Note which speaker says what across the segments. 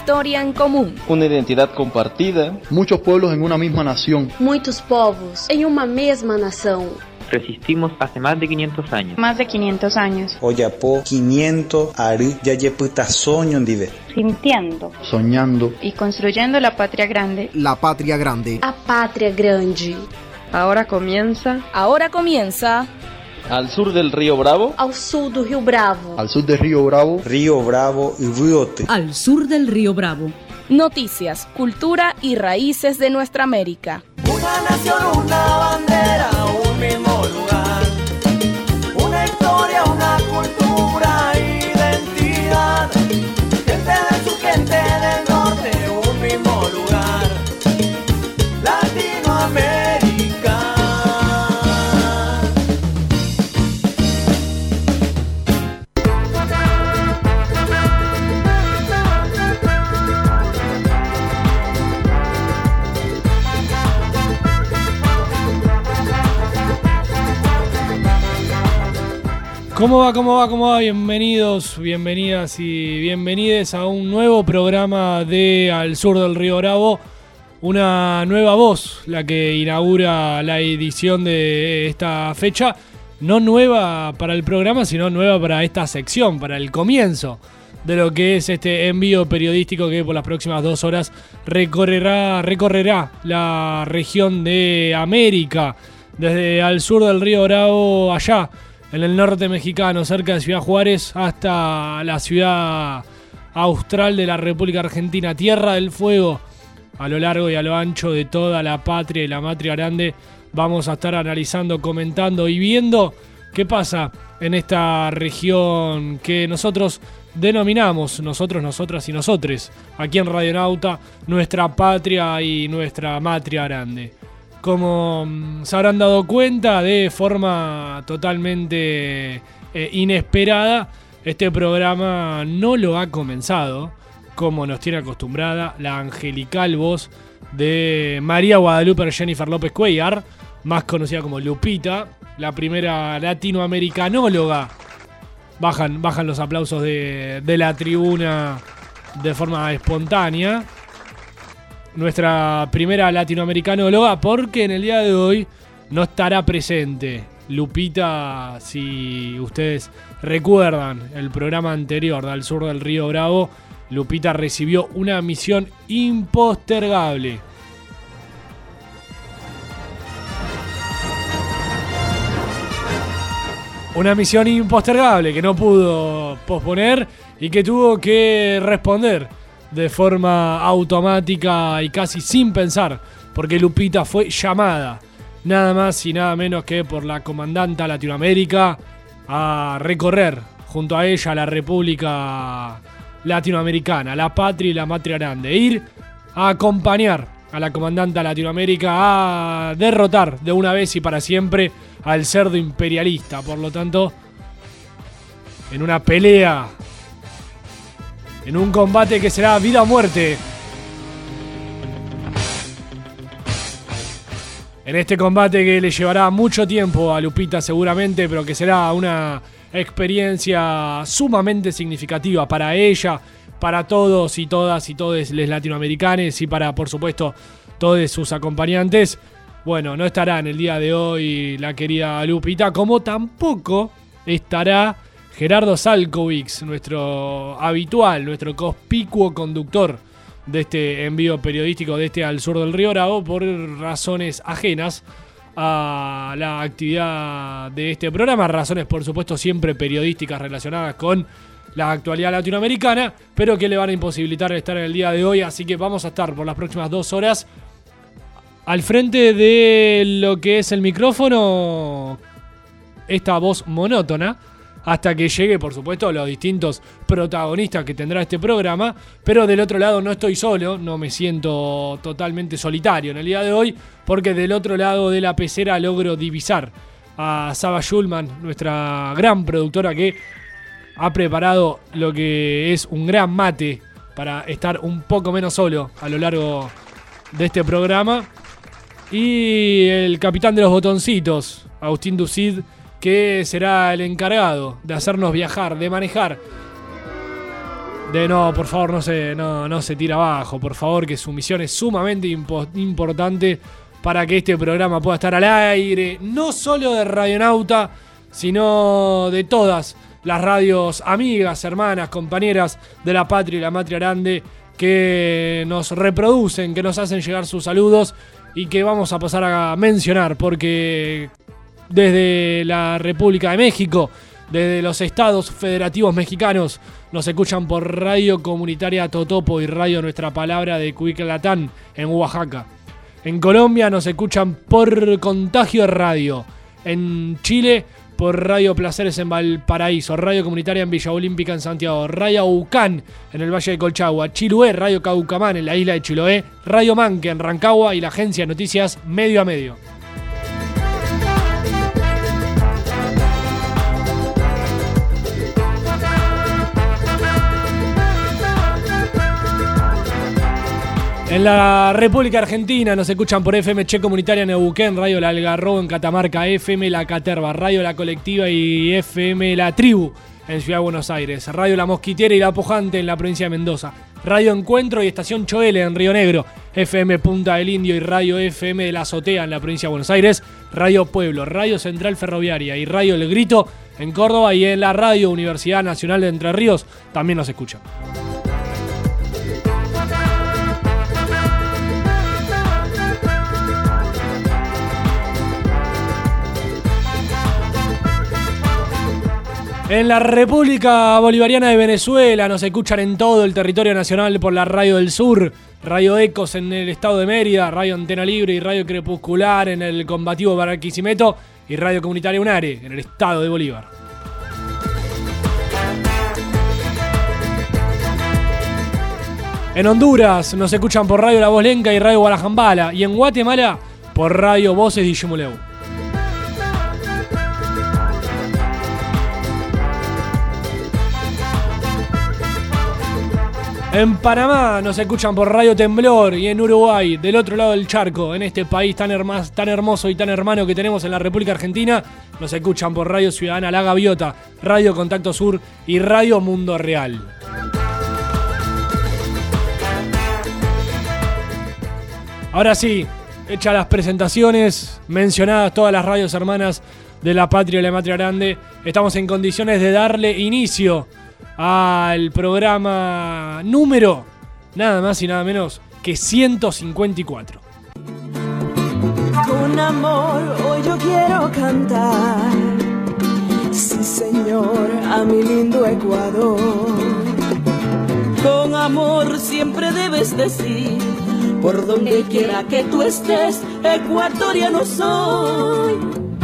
Speaker 1: história em comum.
Speaker 2: Uma identidade compartida.
Speaker 3: Muitos pueblos em uma mesma nação.
Speaker 4: Muitos povos em uma mesma nação.
Speaker 5: Resistimos hace más de 500 años.
Speaker 6: Más de 500 años.
Speaker 7: Oyapo 500 ari yayeputa soñondive.
Speaker 6: Sintiendo.
Speaker 3: Soñando.
Speaker 6: Y construyendo la patria grande.
Speaker 8: La patria grande.
Speaker 4: A pátria grande.
Speaker 9: Ahora comienza.
Speaker 2: Al sur del río Bravo.
Speaker 4: Ao sul do Rio Bravo.
Speaker 3: Al sur del río Bravo.
Speaker 7: Río Bravo y Riote.
Speaker 10: Al sur del río Bravo.
Speaker 1: Noticias, cultura y raíces de nuestra América.
Speaker 11: Una nación, una bandera, un mismo lugar. Una historia, una cultura, identidad. Gente de su gente del norte, un mismo lugar. Latinoamérica.
Speaker 12: ¿Cómo va? Bienvenidos, bienvenidas y bienvenides a un nuevo programa de Al Sur del Río Bravo. Una nueva voz, la que inaugura la edición de esta fecha. No nueva para el programa, sino nueva para esta sección, para el comienzo de lo que es este envío periodístico que por las próximas 2 horas recorrerá la región de América, desde al sur del Río Bravo, allá en el norte mexicano, cerca de Ciudad Juárez, hasta la ciudad austral de la República Argentina, Tierra del Fuego, a lo largo y a lo ancho de toda la patria y la matria grande. Vamos a estar analizando, comentando y viendo qué pasa en esta región que nosotros denominamos, nosotros, nosotras y nosotres, aquí en Radionauta, nuestra patria y nuestra matria grande. Como se habrán dado cuenta, de forma totalmente inesperada, este programa no lo ha comenzado como nos tiene acostumbrada la angelical voz de María Guadalupe Jennifer López Cuellar, más conocida como Lupita, la primera latinoamericanóloga. Bajan los aplausos de la tribuna de forma espontánea. Nuestra primera latinoamericanóloga, porque en el día de hoy no estará presente Lupita. Si ustedes recuerdan el programa anterior de Al Sur del Río Bravo, Lupita recibió una misión impostergable. Una misión impostergable que no pudo posponer y que tuvo que responder de forma automática y casi sin pensar, porque Lupita fue llamada nada más y nada menos que por la comandanta Latinoamérica a recorrer junto a ella la República Latinoamericana, la patria y la matria grande, ir a acompañar a la comandanta Latinoamérica a derrotar de una vez y para siempre al cerdo imperialista. Por lo tanto, en una pelea, en un combate que será vida o muerte. En este combate que le llevará mucho tiempo a Lupita seguramente, pero que será una experiencia sumamente significativa para ella, para todos y todas y todos los latinoamericanos y para, por supuesto, todos sus acompañantes. Bueno, no estará en el día de hoy la querida Lupita, como tampoco estará Gerardo Salkovics, nuestro habitual, nuestro conspicuo conductor de este envío periodístico de este Al Sur del Río Bravo, por razones ajenas a la actividad de este programa, razones por supuesto siempre periodísticas relacionadas con la actualidad latinoamericana, pero que le van a imposibilitar estar en el día de hoy. Así que vamos a estar por las próximas 2 horas al frente de lo que es el micrófono, esta voz monótona, hasta que llegue, por supuesto, los distintos protagonistas que tendrá este programa. Pero del otro lado no estoy solo, no me siento totalmente solitario en el día de hoy, porque del otro lado de la pecera logro divisar a Saba Schulman, nuestra gran productora, que ha preparado lo que es un gran mate para estar un poco menos solo a lo largo de este programa. Y el capitán de los botoncitos, Agustín Ducid, que será el encargado de hacernos viajar, de manejar no, por favor, no se tira abajo, por favor, que su misión es sumamente importante para que este programa pueda estar al aire, no solo de Radionauta, sino de todas las radios amigas, hermanas, compañeras de la Patria y la Matria Grande, que nos reproducen, que nos hacen llegar sus saludos y que vamos a pasar a mencionar, porque desde la República de México, desde los estados federativos mexicanos, nos escuchan por Radio Comunitaria Totopo y Radio Nuestra Palabra de Cuiclatán, en Oaxaca. En Colombia nos escuchan por Contagio Radio. En Chile, por Radio Placeres en Valparaíso, Radio Comunitaria en Villa Olímpica en Santiago, Radio Aucán en el Valle de Colchagua, Chiloé, Radio Caucamán en la isla de Chiloé, Radio Manque en Rancagua y la agencia de noticias Medio a Medio. En la República Argentina nos escuchan por FM Che Comunitaria en Neuquén, Radio La Algarrobo en Catamarca, FM La Caterva, Radio La Colectiva y FM La Tribu en Ciudad de Buenos Aires, Radio La Mosquitiera y La Pujante en la provincia de Mendoza, Radio Encuentro y Estación Choele en Río Negro, FM Punta del Indio y Radio FM de la Azotea en la provincia de Buenos Aires, Radio Pueblo, Radio Central Ferroviaria y Radio El Grito en Córdoba, y en la Radio Universidad Nacional de Entre Ríos también nos escuchan. En la República Bolivariana de Venezuela nos escuchan en todo el territorio nacional por la Radio del Sur, Radio Ecos en el estado de Mérida, Radio Antena Libre y Radio Crepuscular en el combativo Barquisimeto y Radio Comunitaria Unare en el estado de Bolívar. En Honduras nos escuchan por Radio La Voz Lenca y Radio Guarajambala, y en Guatemala por Radio Voces de Ximuleu. En Panamá nos escuchan por Radio Temblor, y en Uruguay, del otro lado del charco, en este país tan hermoso y tan hermano que tenemos en la República Argentina, nos escuchan por Radio Ciudadana La Gaviota, Radio Contacto Sur y Radio Mundo Real. Ahora sí, hechas las presentaciones, mencionadas todas las radios hermanas de la Patria y la Matria Grande, estamos en condiciones de darle inicio al programa número, nada más y nada menos que 154.
Speaker 11: Con amor hoy yo quiero cantar, sí señor, a mi lindo Ecuador. Con amor siempre debes decir, por donde quiera que tú estés, ecuatoriano soy.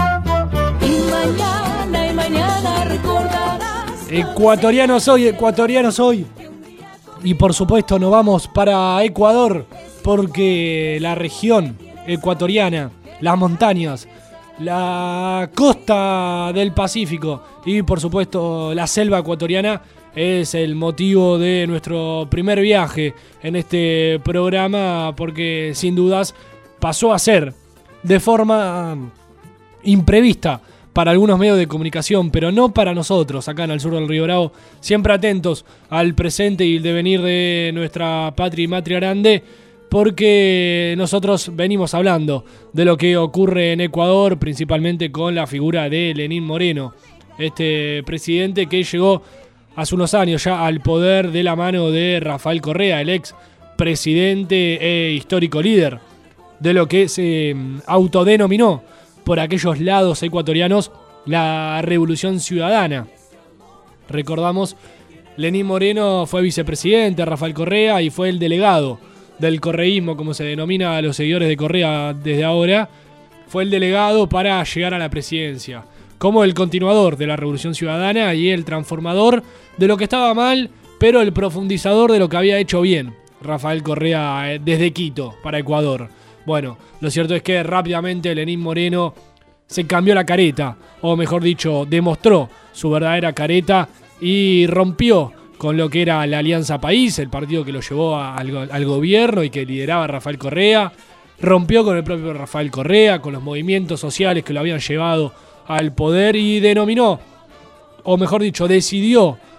Speaker 11: Y mañana recordarás.
Speaker 12: Ecuatoriano soy. Y por supuesto nos vamos para Ecuador, porque la región ecuatoriana, las montañas, la costa del Pacífico y por supuesto la selva ecuatoriana es el motivo de nuestro primer viaje en este programa, porque sin dudas pasó a ser de forma imprevista para algunos medios de comunicación, pero no para nosotros acá en el sur del Río Bravo, siempre atentos al presente y el devenir de nuestra Patria y Matria Grande, porque nosotros venimos hablando de lo que ocurre en Ecuador, principalmente con la figura de Lenín Moreno, este presidente que llegó hace unos años ya al poder de la mano de Rafael Correa, el ex presidente e histórico líder de lo que se autodenominó por aquellos lados ecuatorianos la Revolución Ciudadana. Recordamos, Lenín Moreno fue vicepresidente de Rafael Correa y fue el delegado del correísmo, como se denomina a los seguidores de Correa desde ahora. Fue el delegado para llegar a la presidencia, como el continuador de la Revolución Ciudadana y el transformador de lo que estaba mal, pero el profundizador de lo que había hecho bien Rafael Correa desde Quito para Ecuador. Bueno, lo cierto es que rápidamente Lenín Moreno se cambió la careta, o mejor dicho, demostró su verdadera careta y rompió con lo que era la Alianza País, el partido que lo llevó al gobierno y que lideraba Rafael Correa. Rompió con el propio Rafael Correa, con los movimientos sociales que lo habían llevado al poder, y denominó, o mejor dicho, decidió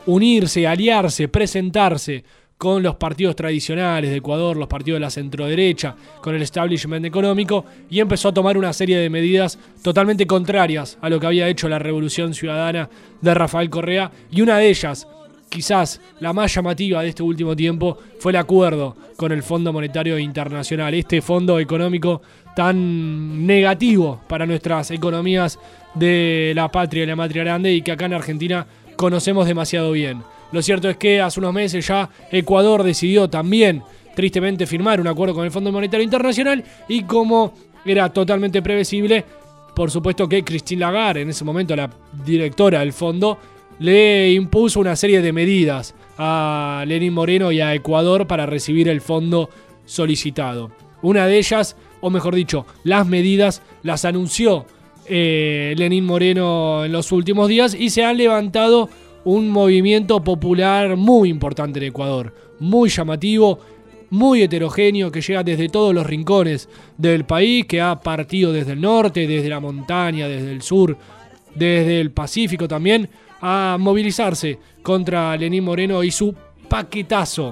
Speaker 12: unirse, aliarse, presentarse con los partidos tradicionales de Ecuador, los partidos de la centroderecha, con el establishment económico, y empezó a tomar una serie de medidas totalmente contrarias a lo que había hecho la Revolución Ciudadana de Rafael Correa, y una de ellas, quizás la más llamativa de este último tiempo, fue el acuerdo con el Fondo Monetario Internacional, este fondo económico tan negativo para nuestras economías de la patria y la matria grande, y que acá en Argentina conocemos demasiado bien. Lo cierto es que hace unos meses ya Ecuador decidió también, tristemente, firmar un acuerdo con el Fondo Monetario Internacional, y como era totalmente previsible, por supuesto que Christine Lagarde, en ese momento la directora del fondo, le impuso una serie de medidas a Lenín Moreno y a Ecuador para recibir el fondo solicitado. Una de ellas, o mejor dicho, las medidas las anunció Lenín Moreno en los últimos días, y se ha levantado un movimiento popular muy importante en Ecuador, muy llamativo, muy heterogéneo, que llega desde todos los rincones del país, que ha partido desde el norte, desde la montaña, desde el sur, desde el Pacífico también, a movilizarse contra Lenín Moreno y su paquetazo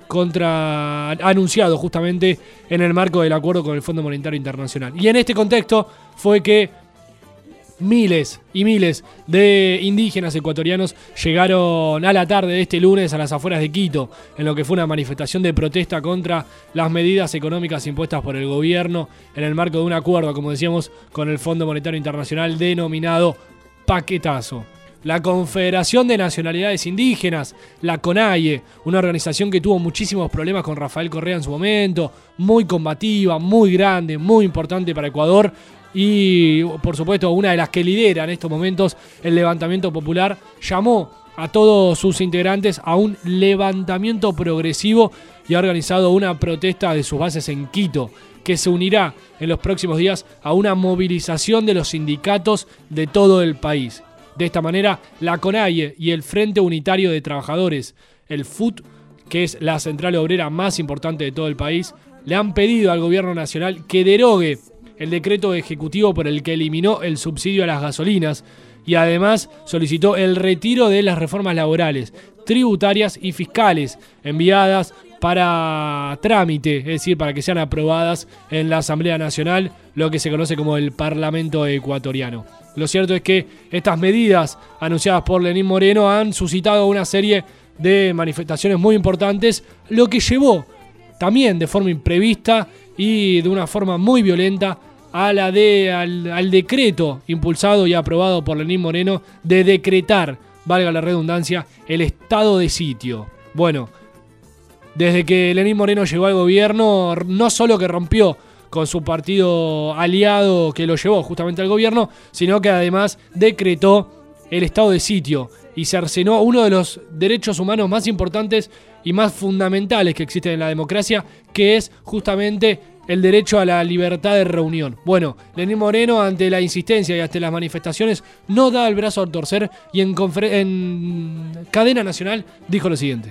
Speaker 12: anunciado justamente en el marco del acuerdo con el Fondo Monetario Internacional. Y en este contexto fue que miles y miles de indígenas ecuatorianos llegaron a la tarde de este lunes a las afueras de Quito, en lo que fue una manifestación de protesta contra las medidas económicas impuestas por el gobierno en el marco de un acuerdo, como decíamos, con el Fondo Monetario Internacional denominado paquetazo. La Confederación de Nacionalidades Indígenas, la CONAIE, una organización que tuvo muchísimos problemas con Rafael Correa en su momento, muy combativa, muy grande, muy importante para Ecuador, y por supuesto una de las que lidera en estos momentos el levantamiento popular, llamó a todos sus integrantes a un levantamiento progresivo y ha organizado una protesta de sus bases en Quito, que se unirá en los próximos días a una movilización de los sindicatos de todo el país. De esta manera, la CONAIE y el Frente Unitario de Trabajadores, el FUT, que es la central obrera más importante de todo el país, le han pedido al gobierno nacional que derogue el decreto ejecutivo por el que eliminó el subsidio a las gasolinas, y además solicitó el retiro de las reformas laborales, tributarias y fiscales enviadas para trámite, es decir, para que sean aprobadas en la Asamblea Nacional, lo que se conoce como el Parlamento Ecuatoriano. Lo cierto es que estas medidas anunciadas por Lenín Moreno han suscitado una serie de manifestaciones muy importantes, lo que llevó también de forma imprevista y de una forma muy violenta al decreto impulsado y aprobado por Lenín Moreno de decretar, valga la redundancia, el estado de sitio. Bueno, desde que Lenín Moreno llegó al gobierno, no solo que rompió con su partido aliado que lo llevó justamente al gobierno, sino que además decretó el estado de sitio y cercenó uno de los derechos humanos más importantes y más fundamentales que existen en la democracia, que es justamente el derecho a la libertad de reunión. Bueno, Lenín Moreno, ante la insistencia y ante las manifestaciones, no da el brazo a torcer y en cadena nacional dijo lo siguiente.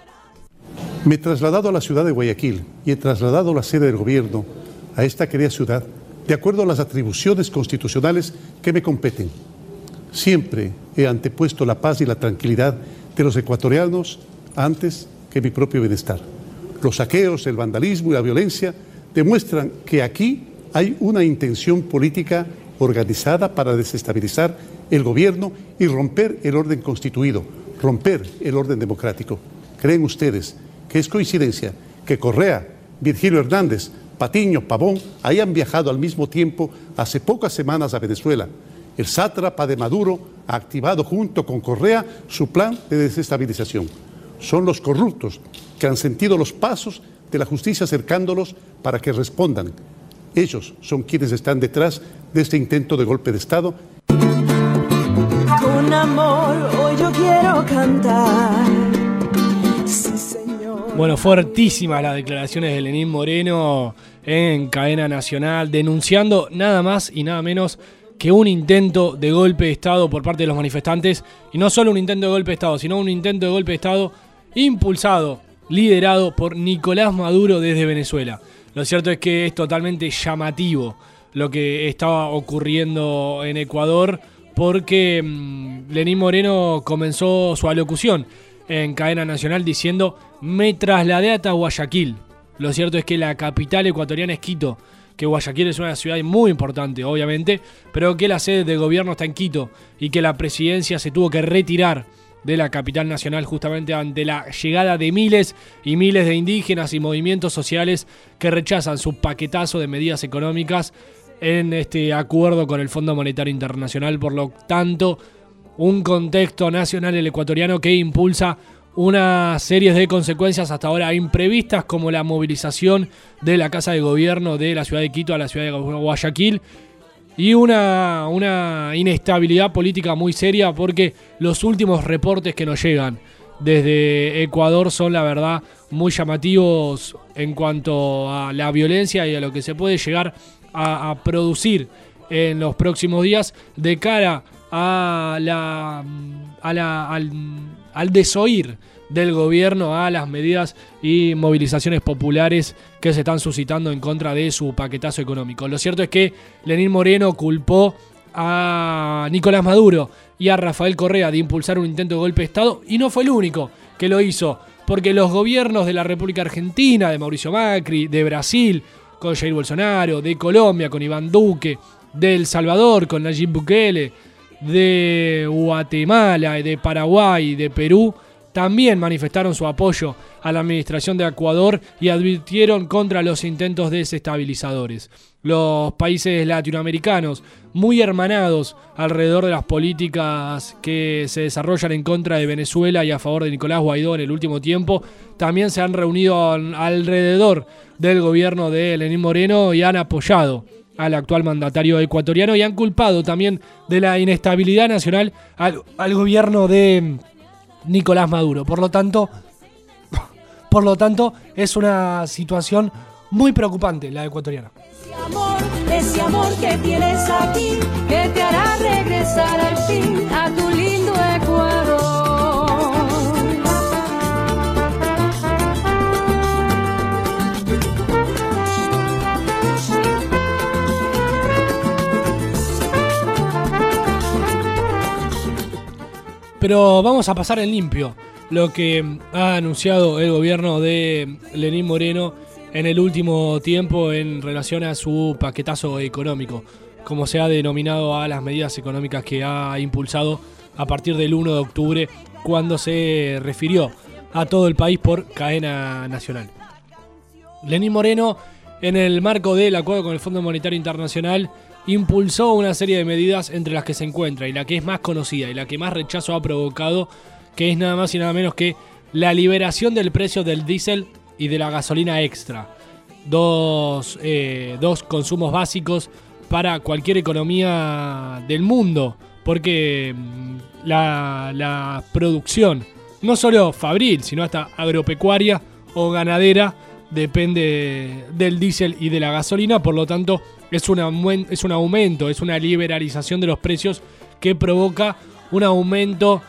Speaker 8: Me he trasladado a la ciudad de Guayaquil y he trasladado la sede del gobierno a esta querida ciudad de acuerdo a las atribuciones constitucionales que me competen. Siempre he antepuesto la paz y la tranquilidad de los ecuatorianos antes que mi propio bienestar. Los saqueos, el vandalismo y la violencia demuestran que aquí hay una intención política organizada para desestabilizar el gobierno y romper el orden constituido, romper el orden democrático. ¿Creen ustedes que es coincidencia que Correa, Virgilio Hernández, Patiño, Pavón hayan viajado al mismo tiempo hace pocas semanas a Venezuela? El sátrapa de Maduro ha activado junto con Correa su plan de desestabilización. Son los corruptos que han sentido los pasos de la justicia acercándolos para que respondan. Ellos son quienes están detrás de este intento de golpe de Estado.
Speaker 11: Con amor hoy yo quiero cantar. Sí, señor.
Speaker 12: Bueno, fuertísimas las declaraciones de Lenín Moreno en cadena nacional, denunciando nada más y nada menos que un intento de golpe de Estado por parte de los manifestantes, y no solo un intento de golpe de Estado, sino un intento de golpe de Estado impulsado, liderado por Nicolás Maduro desde Venezuela. Lo cierto es que es totalmente llamativo lo que estaba ocurriendo en Ecuador, porque Lenín Moreno comenzó su alocución en cadena nacional diciendo: me trasladé hasta Guayaquil. Lo cierto es que la capital ecuatoriana es Quito, que Guayaquil es una ciudad muy importante, obviamente, pero que la sede de gobierno está en Quito y que la presidencia se tuvo que retirar de la capital nacional justamente ante la llegada de miles y miles de indígenas y movimientos sociales que rechazan su paquetazo de medidas económicas en este acuerdo con el Fondo Monetario Internacional. Por lo tanto, un contexto nacional el ecuatoriano que impulsa una serie de consecuencias hasta ahora imprevistas, como la movilización de la Casa de Gobierno de la ciudad de Quito a la ciudad de Guayaquil, y una inestabilidad política muy seria, porque los últimos reportes que nos llegan desde Ecuador son, la verdad, muy llamativos en cuanto a la violencia y a lo que se puede llegar a producir en los próximos días de cara al desoír del gobierno a las medidas y movilizaciones populares que se están suscitando en contra de su paquetazo económico. Lo cierto es que Lenín Moreno culpó a Nicolás Maduro y a Rafael Correa de impulsar un intento de golpe de Estado, y no fue el único que lo hizo, porque los gobiernos de la República Argentina, de Mauricio Macri, de Brasil con Jair Bolsonaro, de Colombia con Iván Duque, de El Salvador con Nayib Bukele, de Guatemala, de Paraguay, de Perú, también manifestaron su apoyo a la administración de Ecuador y advirtieron contra los intentos desestabilizadores. Los países latinoamericanos, muy hermanados alrededor de las políticas que se desarrollan en contra de Venezuela y a favor de Nicolás Guaidó en el último tiempo, también se han reunido alrededor del gobierno de Lenín Moreno y han apoyado al actual mandatario ecuatoriano y han culpado también de la inestabilidad nacional al gobierno de Nicolás Maduro. Por lo tanto, es una situación muy preocupante la ecuatoriana.
Speaker 11: Ese amor que tienes aquí, que te hará regresar al fin a tu lindo Ecuador.
Speaker 12: Pero vamos a pasar en limpio lo que ha anunciado el gobierno de Lenín Moreno en el último tiempo en relación a su paquetazo económico, como se ha denominado a las medidas económicas que ha impulsado a partir del 1 de octubre, cuando se refirió a todo el país por cadena nacional. Lenín Moreno, en el marco del acuerdo con el Fondo Monetario Internacional, impulsó una serie de medidas entre las que se encuentra, y la que es más conocida y la que más rechazo ha provocado, que es nada más y nada menos que la liberación del precio del diésel y de la gasolina extra. Dos consumos básicos para cualquier economía del mundo, porque la producción, no solo fabril, sino hasta agropecuaria o ganadera, depende del diésel y de la gasolina. Por lo tanto, es un aumento, es una liberalización de los precios que provoca un aumento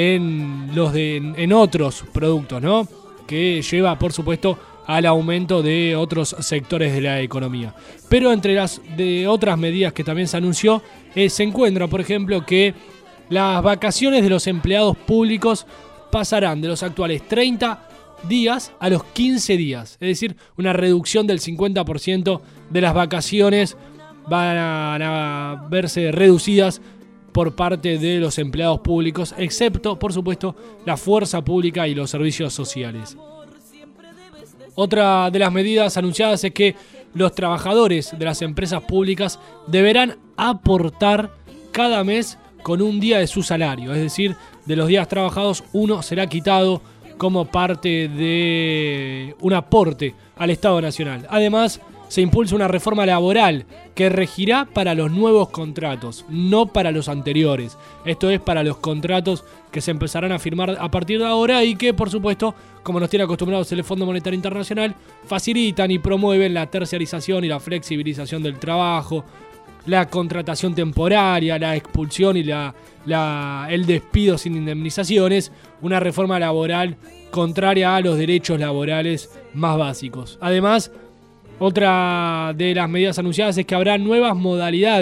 Speaker 12: en otros productos, ¿no? Que lleva, por supuesto, al aumento de otros sectores de la economía. Pero entre las de otras medidas que también se anunció, se encuentra, por ejemplo, que las vacaciones de los empleados públicos pasarán de los actuales 30 días a los 15 días. Es decir, una reducción del 50% de las vacaciones van a verse reducidas por parte de los empleados públicos, excepto, por supuesto, la fuerza pública y los servicios sociales. Otra de las medidas anunciadas es que los trabajadores de las empresas públicas deberán aportar cada mes con un día de su salario, es decir, de los días trabajados uno será quitado como parte de un aporte al Estado Nacional. Además, se impulsa una reforma laboral que regirá para los nuevos contratos, no para los anteriores. Esto es para los contratos que se empezarán a firmar a partir de ahora y que, por supuesto, como nos tiene acostumbrados el Fondo Monetario Internacional, facilitan y promueven la terciarización y la flexibilización del trabajo, la contratación temporaria, la expulsión y el despido sin indemnizaciones, una reforma laboral contraria a los derechos laborales más básicos. Además, otra de las medidas anunciadas es que habrá nuevas modalidades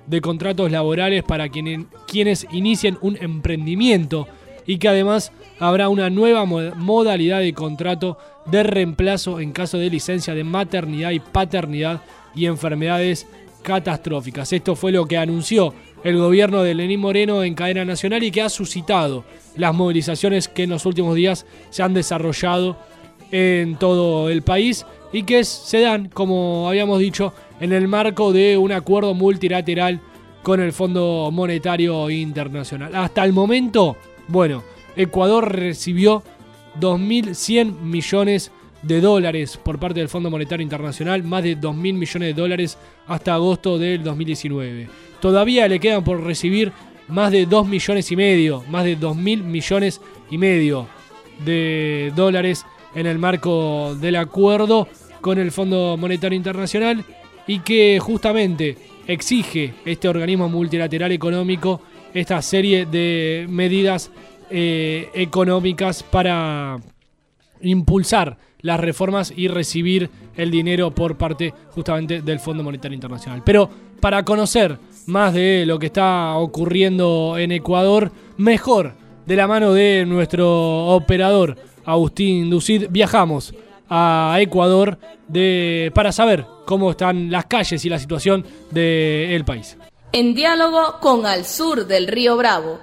Speaker 12: de contratos laborales para quienes inicien un emprendimiento y que además habrá una nueva modalidad de contrato de reemplazo en caso de licencia de maternidad y paternidad y enfermedades catastróficas. Esto fue lo que anunció el gobierno de Lenín Moreno en cadena nacional y que ha suscitado las movilizaciones que en los últimos días se han desarrollado en todo el país y que se dan, como habíamos dicho, en el marco de un acuerdo multilateral con el Fondo Monetario Internacional. Hasta el momento, bueno, Ecuador recibió 2.100 millones de dólares por parte del Fondo Monetario Internacional, más de 2.000 millones de dólares hasta agosto del 2019. Todavía le quedan por recibir más de 2 millones y medio, más de 2.000 millones y medio de dólares en el marco del acuerdo con el Fondo Monetario Internacional y que justamente exige este organismo multilateral económico esta serie de medidas económicas para impulsar las reformas y recibir el dinero por parte justamente del Fondo Monetario Internacional. Pero para conocer más de lo que está ocurriendo en Ecuador, mejor de la mano de nuestro operador Agustín Ducid, viajamos a Ecuador para saber cómo están las calles y la situación del país.
Speaker 1: En diálogo con Al Sur del Río Bravo.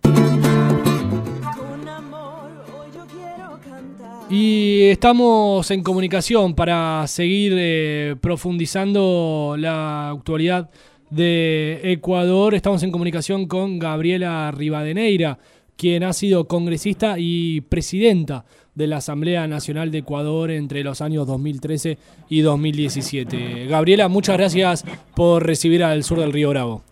Speaker 12: Y estamos en comunicación para seguir profundizando la actualidad de Ecuador. Estamos en comunicación con Gabriela Rivadeneira, quien ha sido congresista y presidenta de la Asamblea Nacional de Ecuador entre los años 2013 y 2017. Gabriela, muchas gracias por recibir al Sur del Río Bravo.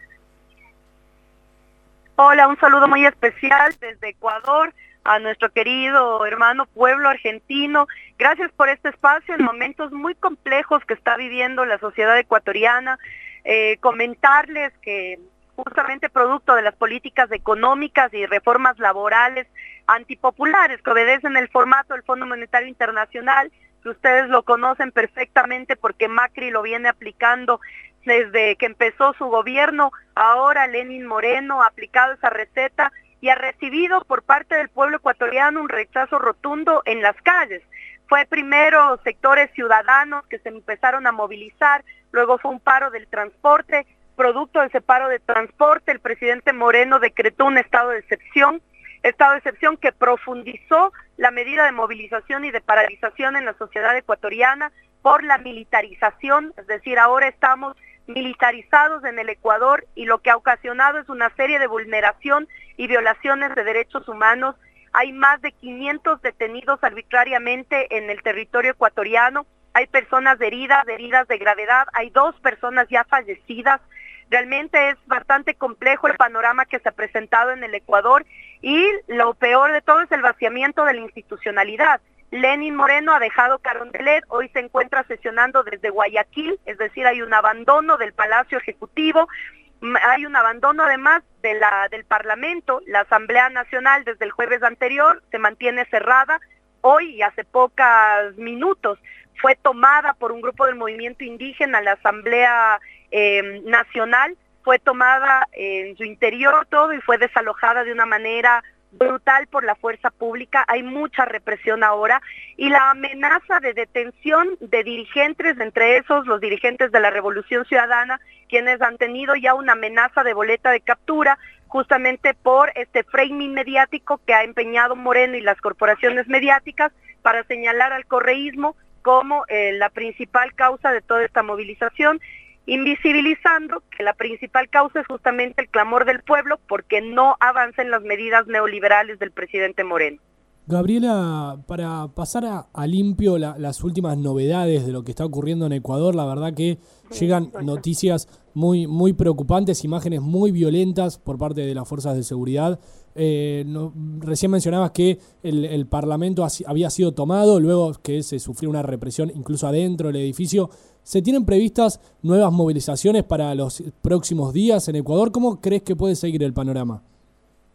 Speaker 13: Hola, un saludo muy especial desde Ecuador a nuestro querido hermano pueblo argentino. Gracias por este espacio en momentos muy complejos que está viviendo la sociedad ecuatoriana. Comentarles que justamente producto de las políticas económicas y reformas laborales antipopulares que obedecen el formato del Fondo Monetario Internacional, que ustedes lo conocen perfectamente porque Macri lo viene aplicando desde que empezó su gobierno. Ahora Lenín Moreno ha aplicado esa receta y ha recibido por parte del pueblo ecuatoriano un rechazo rotundo en las calles. Fue primero sectores ciudadanos que se empezaron a movilizar, luego fue un paro del transporte. Producto de ese paro de transporte, el presidente Moreno decretó un estado de excepción que profundizó la medida de movilización y de paralización en la sociedad ecuatoriana por la militarización, es decir, ahora estamos militarizados en el Ecuador y lo que ha ocasionado es una serie de vulneración y violaciones de derechos humanos. Hay más de 500 detenidos arbitrariamente en el territorio ecuatoriano, hay personas heridas de gravedad, hay 2 personas ya fallecidas. Realmente es bastante complejo el panorama que se ha presentado en el Ecuador y lo peor de todo es el vaciamiento de la institucionalidad. Lenín Moreno ha dejado Carondelet, hoy se encuentra sesionando desde Guayaquil, es decir, hay un abandono del Palacio Ejecutivo, hay un abandono además del Parlamento. La Asamblea Nacional desde el jueves anterior se mantiene cerrada, hoy y hace pocos minutos fue tomada por un grupo del movimiento indígena, la Asamblea Nacional, fue tomada en su interior todo y fue desalojada de una manera brutal por la fuerza pública. Hay mucha represión ahora y la amenaza de detención de dirigentes, entre esos los dirigentes de la Revolución Ciudadana, quienes han tenido ya una amenaza de boleta de captura justamente por este framing mediático que ha empeñado Moreno y las corporaciones mediáticas para señalar al correísmo como la principal causa de toda esta movilización, invisibilizando que la principal causa es justamente el clamor del pueblo porque no avancen las medidas neoliberales del presidente Moreno.
Speaker 12: Gabriela, para pasar a limpio las últimas novedades de lo que está ocurriendo en Ecuador, la verdad que llegan noticias muy preocupantes, imágenes muy violentas por parte de las fuerzas de seguridad. Recién mencionabas que el Parlamento había sido tomado, luego que se sufrió una represión incluso adentro del edificio. ¿Se tienen previstas nuevas movilizaciones para los próximos días en Ecuador? ¿Cómo crees que puede seguir el panorama?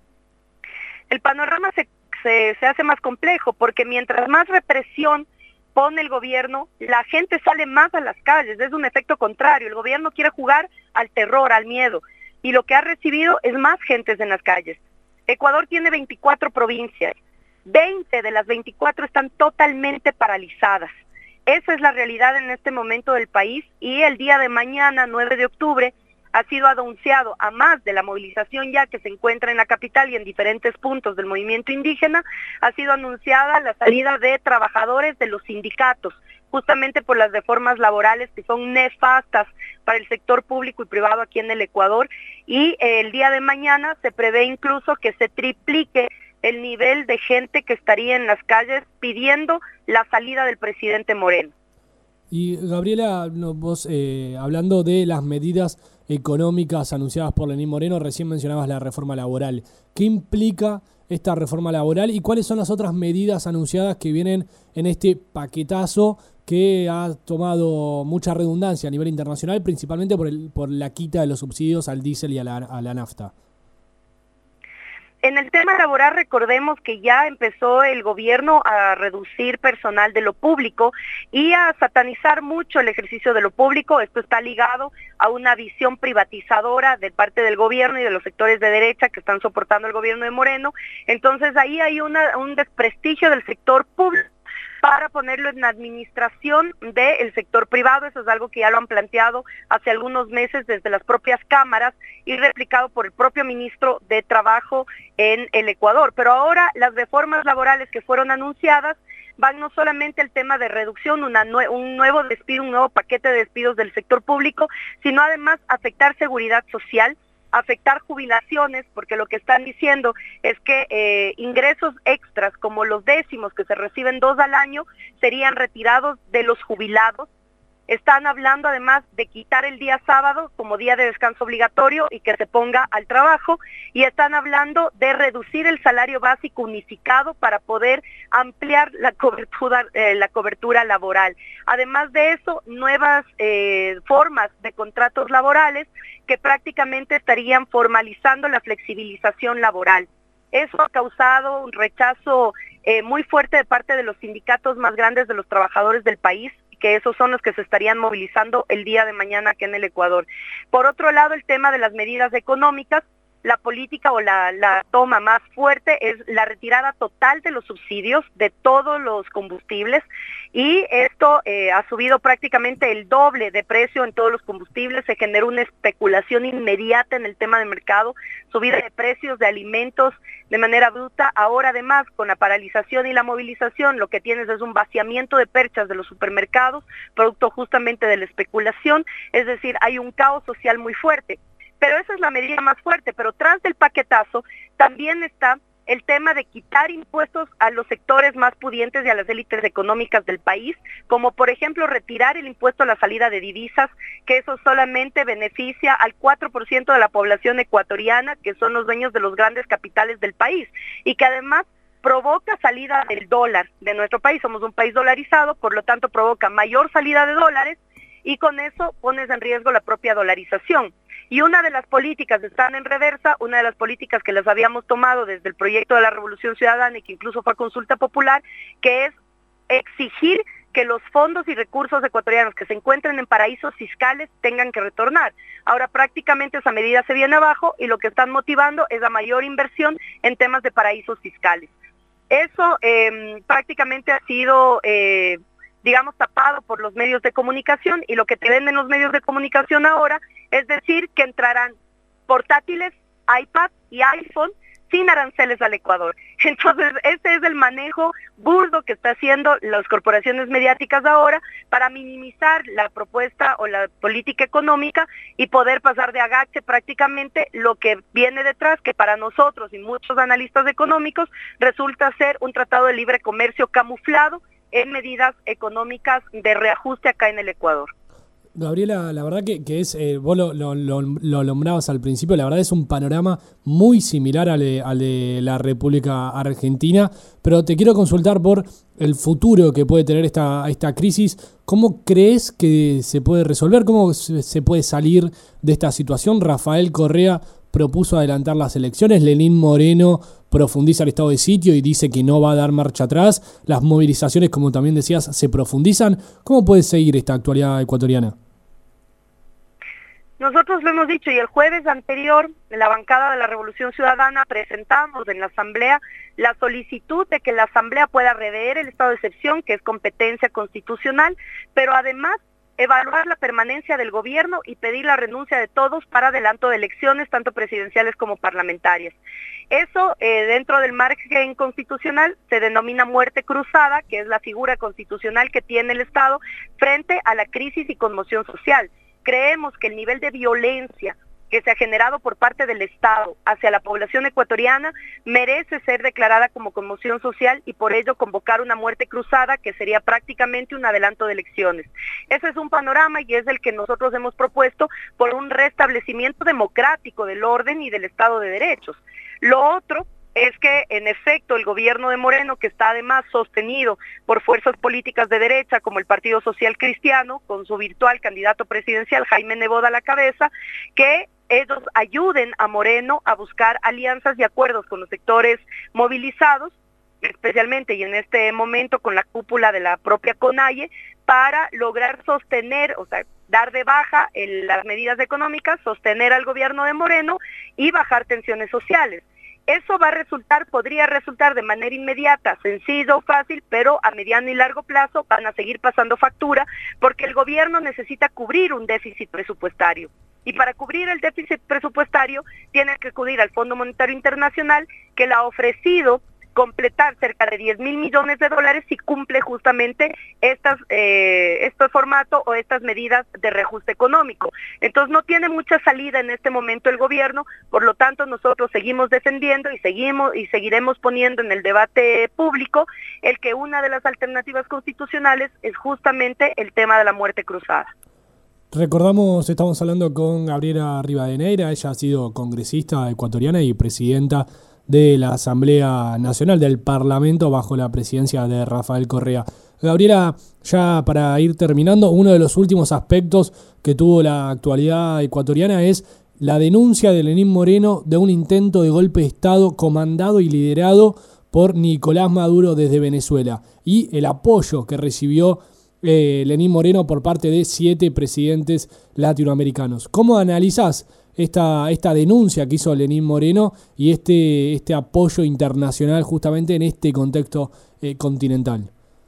Speaker 13: El panorama se hace más complejo porque mientras más represión pone el gobierno, la gente sale más a las calles, es un efecto contrario, el gobierno quiere jugar al terror, al miedo, y lo que ha recibido es más gentes en las calles. Ecuador tiene 24 provincias, 20 de las 24 están totalmente paralizadas. Esa es la realidad en este momento del país, y el día de mañana, 9 de octubre, ha sido anunciado, a más de la movilización ya que se encuentra en la capital y en diferentes puntos del movimiento indígena, ha sido anunciada la salida de trabajadores de los sindicatos, justamente por las reformas laborales que son nefastas para el sector público y privado aquí en el Ecuador, y el día de mañana se prevé incluso que se triplique el nivel de gente que estaría en las calles pidiendo la salida del presidente Moreno.
Speaker 12: Y Gabriela, vos hablando de las medidas económicas anunciadas por Lenín Moreno, recién mencionabas la reforma laboral. ¿Qué implica esta reforma laboral y cuáles son las otras medidas anunciadas que vienen en este paquetazo que ha tomado mucha redundancia a nivel internacional, principalmente por la quita de los subsidios al diésel y a la nafta?
Speaker 13: En el tema laboral, recordemos que ya empezó el gobierno a reducir personal de lo público y a satanizar mucho el ejercicio de lo público. Esto está ligado a una visión privatizadora de parte del gobierno y de los sectores de derecha que están soportando el gobierno de Moreno. Entonces ahí hay un desprestigio del sector público para ponerlo en administración del sector privado. Eso es algo que ya lo han planteado hace algunos meses desde las propias cámaras y replicado por el propio ministro de Trabajo en el Ecuador. Pero ahora las reformas laborales que fueron anunciadas van no solamente al tema de reducción, un nuevo despido, un nuevo paquete de despidos del sector público, sino además afectar seguridad social, afectar jubilaciones, porque lo que están diciendo es que ingresos extras como los décimos, que se reciben 2 al año, serían retirados de los jubilados. Están hablando además de quitar el día sábado como día de descanso obligatorio y que se ponga al trabajo, y están hablando de reducir el salario básico unificado para poder ampliar la cobertura laboral. Además de eso, nuevas formas de contratos laborales que prácticamente estarían formalizando la flexibilización laboral. Eso ha causado un rechazo muy fuerte de parte de los sindicatos más grandes de los trabajadores del país, que esos son los que se estarían movilizando el día de mañana aquí en el Ecuador. Por otro lado, el tema de las medidas económicas, la política o la toma más fuerte es la retirada total de los subsidios de todos los combustibles, y esto ha subido prácticamente el doble de precio en todos los combustibles. Se generó una especulación inmediata en el tema de mercado, subida de precios de alimentos de manera bruta. Ahora además, con la paralización y la movilización, lo que tienes es un vaciamiento de perchas de los supermercados, producto justamente de la especulación, es decir, hay un caos social muy fuerte. Pero esa es la medida más fuerte, pero tras del paquetazo también está el tema de quitar impuestos a los sectores más pudientes y a las élites económicas del país, como por ejemplo retirar el impuesto a la salida de divisas, que eso solamente beneficia al 4% de la población ecuatoriana, que son los dueños de los grandes capitales del país, y que además provoca salida del dólar de nuestro país. Somos un país dolarizado, por lo tanto provoca mayor salida de dólares, y con eso pones en riesgo la propia dolarización. Y una de las políticas están en reversa, una de las políticas que las habíamos tomado desde el proyecto de la Revolución Ciudadana y que incluso fue a consulta popular, que es exigir que los fondos y recursos ecuatorianos que se encuentren en paraísos fiscales tengan que retornar. Ahora prácticamente esa medida se viene abajo y lo que están motivando es la mayor inversión en temas de paraísos fiscales. Eso prácticamente ha sido tapado por los medios de comunicación, y lo que te venden los medios de comunicación ahora es decir que entrarán portátiles, iPad y iPhone sin aranceles al Ecuador. Entonces, ese es el manejo burdo que está haciendo las corporaciones mediáticas ahora para minimizar la propuesta o la política económica y poder pasar de agache prácticamente lo que viene detrás, que para nosotros y muchos analistas económicos resulta ser un tratado de libre comercio camuflado en medidas económicas de reajuste acá en el Ecuador.
Speaker 12: Gabriela, la verdad que es, vos lo nombrabas al principio, la verdad es un panorama muy similar al de la República Argentina, pero te quiero consultar por el futuro que puede tener esta crisis. ¿Cómo crees que se puede resolver? ¿Cómo se puede salir de esta situación? Rafael Correa propuso adelantar las elecciones. Lenín Moreno profundiza el estado de sitio y dice que no va a dar marcha atrás. Las movilizaciones, como también decías, se profundizan. ¿Cómo puede seguir esta actualidad ecuatoriana?
Speaker 13: Nosotros lo hemos dicho, y el jueves anterior, en la bancada de la Revolución Ciudadana, presentamos en la Asamblea la solicitud de que la Asamblea pueda rever el estado de excepción, que es competencia constitucional, pero además evaluar la permanencia del gobierno y pedir la renuncia de todos para adelanto de elecciones, tanto presidenciales como parlamentarias. Eso, dentro del margen constitucional, se denomina muerte cruzada, que es la figura constitucional que tiene el Estado frente a la crisis y conmoción social. Creemos que el nivel de violencia que se ha generado por parte del Estado hacia la población ecuatoriana merece ser declarada como conmoción social y por ello convocar una muerte cruzada que sería prácticamente un adelanto de elecciones. Ese es un panorama y es el que nosotros hemos propuesto por un restablecimiento democrático del orden y del Estado de Derechos. Lo otro es que, en efecto, el gobierno de Moreno, que está además sostenido por fuerzas políticas de derecha como el Partido Social Cristiano, con su virtual candidato presidencial Jaime Nebot a la cabeza, que ellos ayuden a Moreno a buscar alianzas y acuerdos con los sectores movilizados, especialmente y en este momento con la cúpula de la propia CONAIE, para lograr sostener, o sea, dar de baja las medidas económicas, sostener al gobierno de Moreno y bajar tensiones sociales. Eso podría resultar de manera inmediata, sencillo, fácil, pero a mediano y largo plazo van a seguir pasando factura porque el gobierno necesita cubrir un déficit presupuestario. Y para cubrir el déficit presupuestario tiene que acudir al Fondo Monetario Internacional, que le ha ofrecido completar cerca de 10.000 millones de dólares si cumple justamente este formato o estas medidas de reajuste económico. Entonces no tiene mucha salida en este momento el gobierno, por lo tanto nosotros seguimos defendiendo y seguiremos poniendo en el debate público el que una de las alternativas constitucionales es justamente el tema de la muerte cruzada.
Speaker 12: Recordamos, estamos hablando con Gabriela Rivadeneira, ella ha sido congresista ecuatoriana y presidenta de la Asamblea Nacional del Parlamento bajo la presidencia de Rafael Correa. Gabriela, ya para ir terminando, uno de los últimos aspectos que tuvo la actualidad ecuatoriana es la denuncia de Lenín Moreno de un intento de golpe de Estado comandado y liderado por Nicolás Maduro desde Venezuela y el apoyo que recibió Lenín Moreno por parte de 7 presidentes latinoamericanos. ¿Cómo analizás esta denuncia que hizo Lenín Moreno y este apoyo internacional justamente en este contexto continental?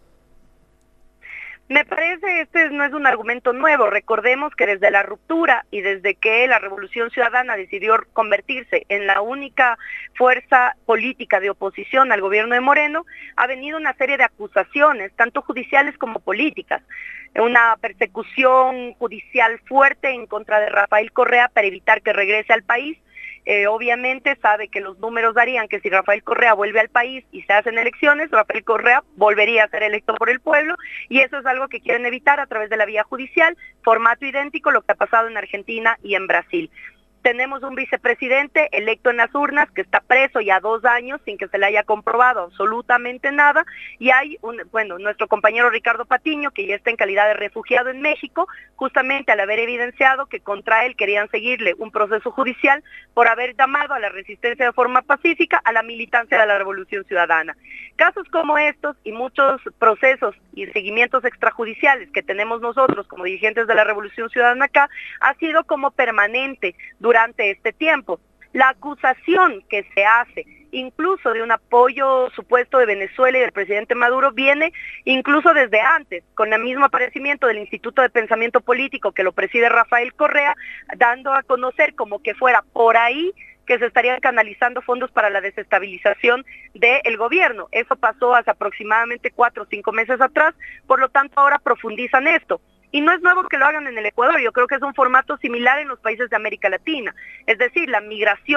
Speaker 13: Me parece este no es un argumento nuevo. Recordemos que desde la ruptura y desde que la Revolución Ciudadana decidió convertirse en la única fuerza política de oposición al gobierno de Moreno, ha venido una serie de acusaciones, tanto judiciales como políticas. Una persecución judicial fuerte en contra de Rafael Correa para evitar que regrese al país. Obviamente sabe que los números darían que si Rafael Correa vuelve al país y se hacen elecciones, Rafael Correa volvería a ser electo por el pueblo y eso es algo que quieren evitar a través de la vía judicial, formato idéntico a lo que ha pasado en Argentina y en Brasil. Tenemos un vicepresidente electo en las urnas que está preso ya 2 años sin que se le haya comprobado absolutamente nada y hay nuestro compañero Ricardo Patiño que ya está en calidad de refugiado en México justamente al haber evidenciado que contra él querían seguirle un proceso judicial por haber llamado a la resistencia de forma pacífica a la militancia de la Revolución Ciudadana. Casos como estos y muchos procesos y seguimientos extrajudiciales que tenemos nosotros como dirigentes de la Revolución Ciudadana acá ha sido como permanente durante este tiempo. La acusación que se hace, incluso de un apoyo supuesto de Venezuela y del presidente Maduro, viene incluso desde antes, con el mismo aparecimiento del Instituto de Pensamiento Político que lo preside Rafael Correa, dando a conocer como que fuera por ahí que se estarían canalizando fondos para la desestabilización del gobierno. Eso pasó hace aproximadamente 4 o 5 meses atrás, por lo tanto ahora profundizan esto. Y no es nuevo que lo hagan en el Ecuador, yo creo que es un formato similar en los países de América Latina. Es decir, la migración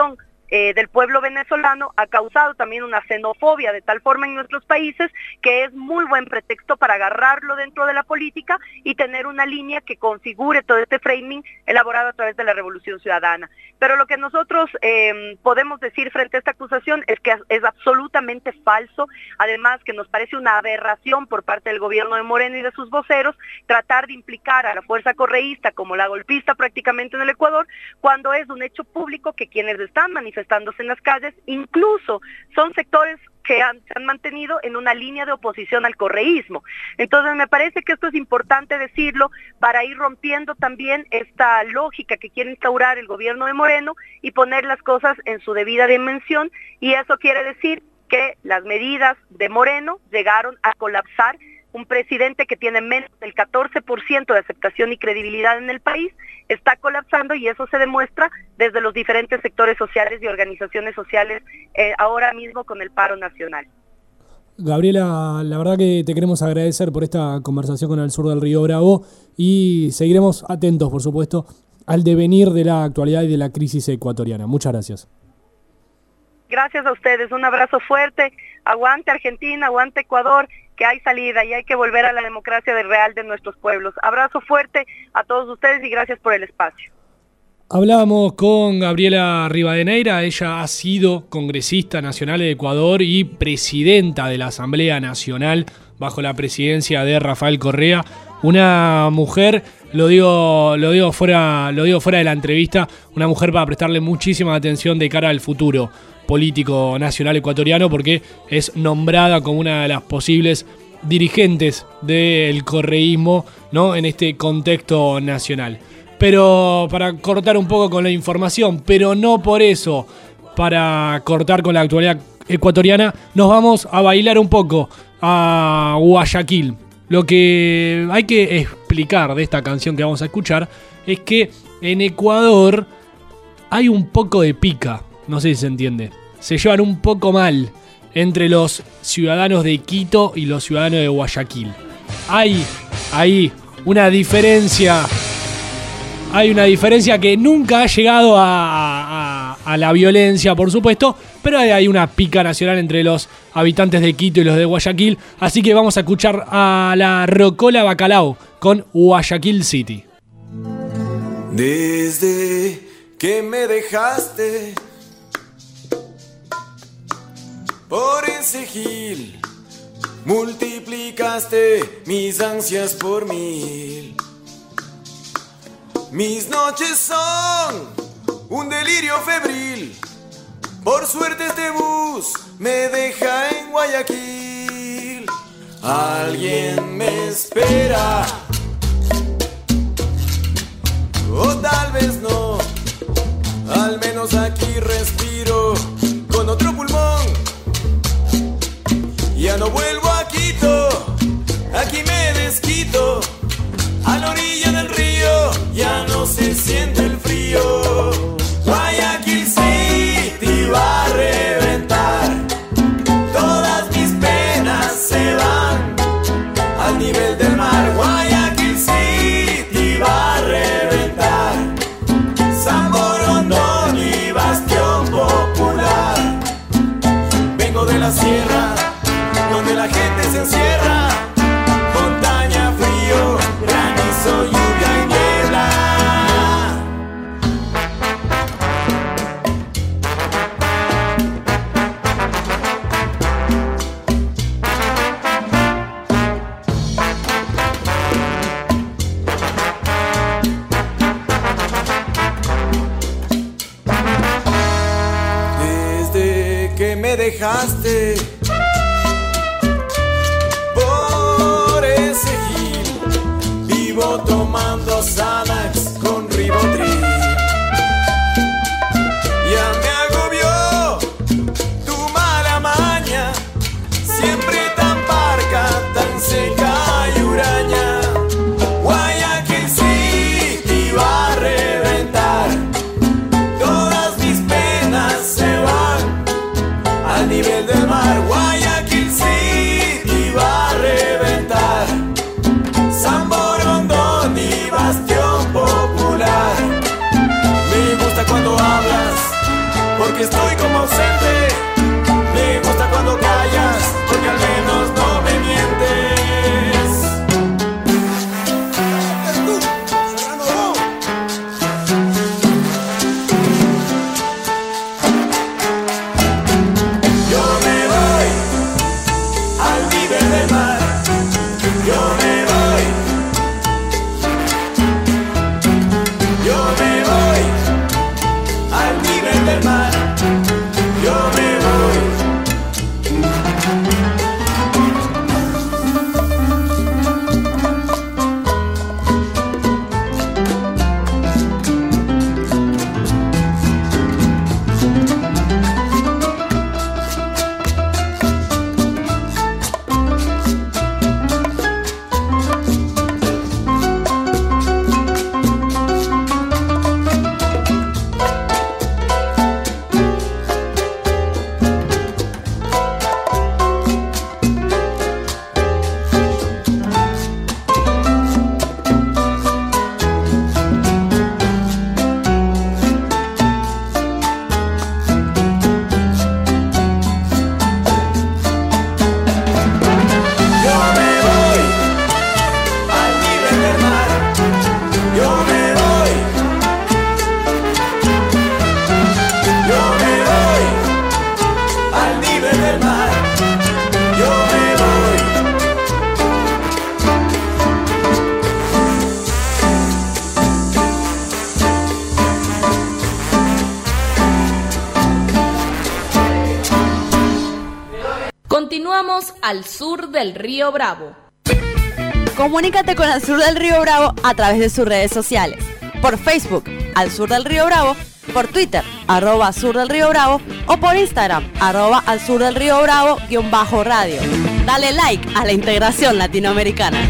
Speaker 13: del pueblo venezolano ha causado también una xenofobia de tal forma en nuestros países que es muy buen pretexto para agarrarlo dentro de la política y tener una línea que configure todo este framing elaborado a través de la Revolución Ciudadana. Pero lo que nosotros podemos decir frente a esta acusación es que es absolutamente falso, además que nos parece una aberración por parte del gobierno de Moreno y de sus voceros tratar de implicar a la fuerza correísta como la golpista prácticamente en el Ecuador, cuando es un hecho público que quienes están manifestándose en las calles, incluso son sectores que se han mantenido en una línea de oposición al correísmo. Entonces me parece que esto es importante decirlo para ir rompiendo también esta lógica que quiere instaurar el gobierno de Moreno y poner las cosas en su debida dimensión, y eso quiere decir que las medidas de Moreno llegaron a colapsar un presidente que tiene menos del 14% de aceptación y credibilidad en el país, está colapsando, y eso se demuestra desde los diferentes sectores sociales y organizaciones sociales ahora mismo con el paro nacional.
Speaker 12: Gabriela, la verdad que te queremos agradecer por esta conversación con Al Sur del Río Bravo y seguiremos atentos, por supuesto, al devenir de la actualidad y de la crisis ecuatoriana. Muchas gracias.
Speaker 13: Gracias a ustedes, un abrazo fuerte, aguante Argentina, aguante Ecuador, que hay salida y hay que volver a la democracia real de nuestros pueblos. Abrazo fuerte a todos ustedes y gracias por el espacio.
Speaker 12: Hablábamos con Gabriela Rivadeneira, ella ha sido congresista nacional de Ecuador y presidenta de la Asamblea Nacional bajo la presidencia de Rafael Correa, una mujer, lo digo fuera de la entrevista, una mujer para prestarle muchísima atención de cara al futuro político nacional ecuatoriano, porque es nombrada como una de las posibles dirigentes del correísmo, ¿no?, en este contexto nacional. Pero para cortar un poco con la información, pero no por eso para cortar con la actualidad ecuatoriana, nos vamos a bailar un poco a Guayaquil. Lo que hay que explicar de esta canción que vamos a escuchar es que en Ecuador hay un poco de pica, no sé si se entiende. Se llevan un poco mal entre los ciudadanos de Quito y los ciudadanos de Guayaquil. Hay una diferencia. Hay una diferencia que nunca ha llegado a la violencia, por supuesto, pero hay una pica nacional entre los habitantes de Quito y los de Guayaquil. Así que vamos a escuchar a la Rocola Bacalao con Guayaquil City.
Speaker 11: Desde que me dejaste por ese gil, multiplicaste mis ansias por 1000. Mis noches son un delirio febril. Por suerte este bus me deja en Guayaquil. Alguien me espera, o tal vez no. Al menos aquí respiro con otro pulmón. Ya no vuelvo a Quito, aquí me desquito. A la orilla del río ya no se siente el frío. Guayaquil City va a reventar. Todas mis penas se van al nivel del mar. Guayaquil City va a reventar. San Borondón y bastión popular. Vengo de la sierra donde la gente se encierra. Montaña, frío, granizo, lluvia y niebla. Desde que me dejaste por ese gil, vivo tomando Xanax con Ribotril. Ya me agobió tu mala maña, siempre tan parca, tan seca y huraña. Guayaquil City va a reventar. Todas mis penas se van al nivel del mar. Guayaquil City va a reventar. San Borondón y bastión que estoy como ausente. Me gusta cuando callas, porque al menos no me mientes. Yo me voy al nivel del mar. Yo me voy. Yo me voy al nivel del mar. Yo me voy.
Speaker 1: Continuamos al sur del río Bravo.
Speaker 14: Comunícate con Al Sur del Río Bravo a través de sus redes sociales. Por Facebook, Al Sur del Río Bravo, por Twitter, @Sur del Río Bravo, o por Instagram, @Al Sur del Río Bravo _radio. Dale like a la integración latinoamericana.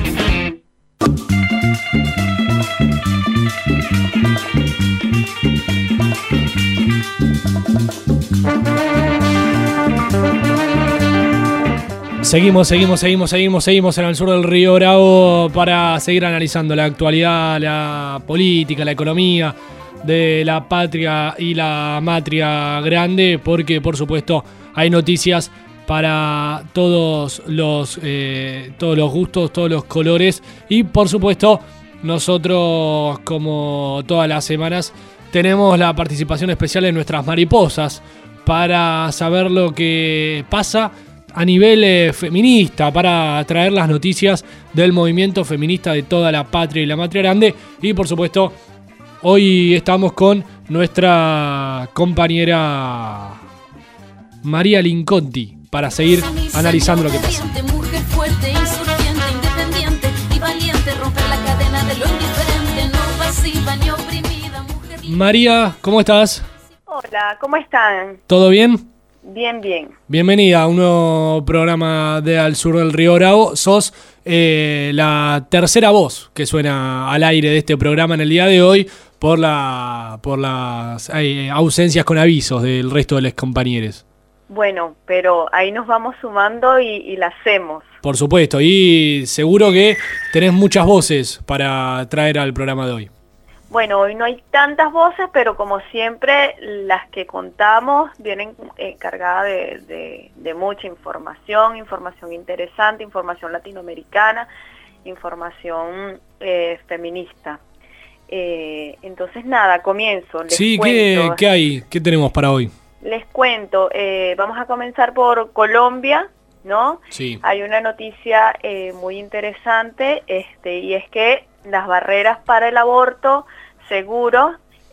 Speaker 12: Seguimos en el sur del Río Bravo para seguir analizando la actualidad, la política, la economía de la patria y la matria grande, porque por supuesto hay noticias para todos los gustos, todos los colores, y por supuesto nosotros, como todas las semanas, tenemos la participación especial de nuestras mariposas para saber lo que pasa a nivel feminista, para traer las noticias del movimiento feminista de toda la patria y la matria grande. Y por supuesto, hoy estamos con nuestra compañera María Linconti para seguir analizando lo que pasa.
Speaker 15: Mujer fuerte, insurgente, independiente y valiente, romper la cadena de lo indiferente, no pasiva ni oprimida.
Speaker 12: María, ¿cómo estás?
Speaker 13: Hola, ¿cómo están?
Speaker 12: ¿Todo bien?
Speaker 13: Bien, bien.
Speaker 12: Bienvenida a un nuevo programa de Al Sur del Río Bravo. Sos la tercera voz que suena al aire de este programa en el día de hoy por las ausencias con avisos del resto de los compañeros.
Speaker 13: Bueno, pero ahí nos vamos sumando y la hacemos.
Speaker 12: Por supuesto, y seguro que tenés muchas voces para traer al programa de hoy.
Speaker 13: Bueno, hoy no hay tantas voces, pero como siempre, las que contamos vienen cargadas de mucha información interesante, información latinoamericana, información feminista. Entonces, nada, comienzo.
Speaker 12: Sí, ¿qué hay? ¿Qué tenemos para hoy?
Speaker 13: Les cuento, vamos a comenzar por Colombia, ¿no? Sí. Hay una noticia muy interesante, y es que las barreras para el aborto seguro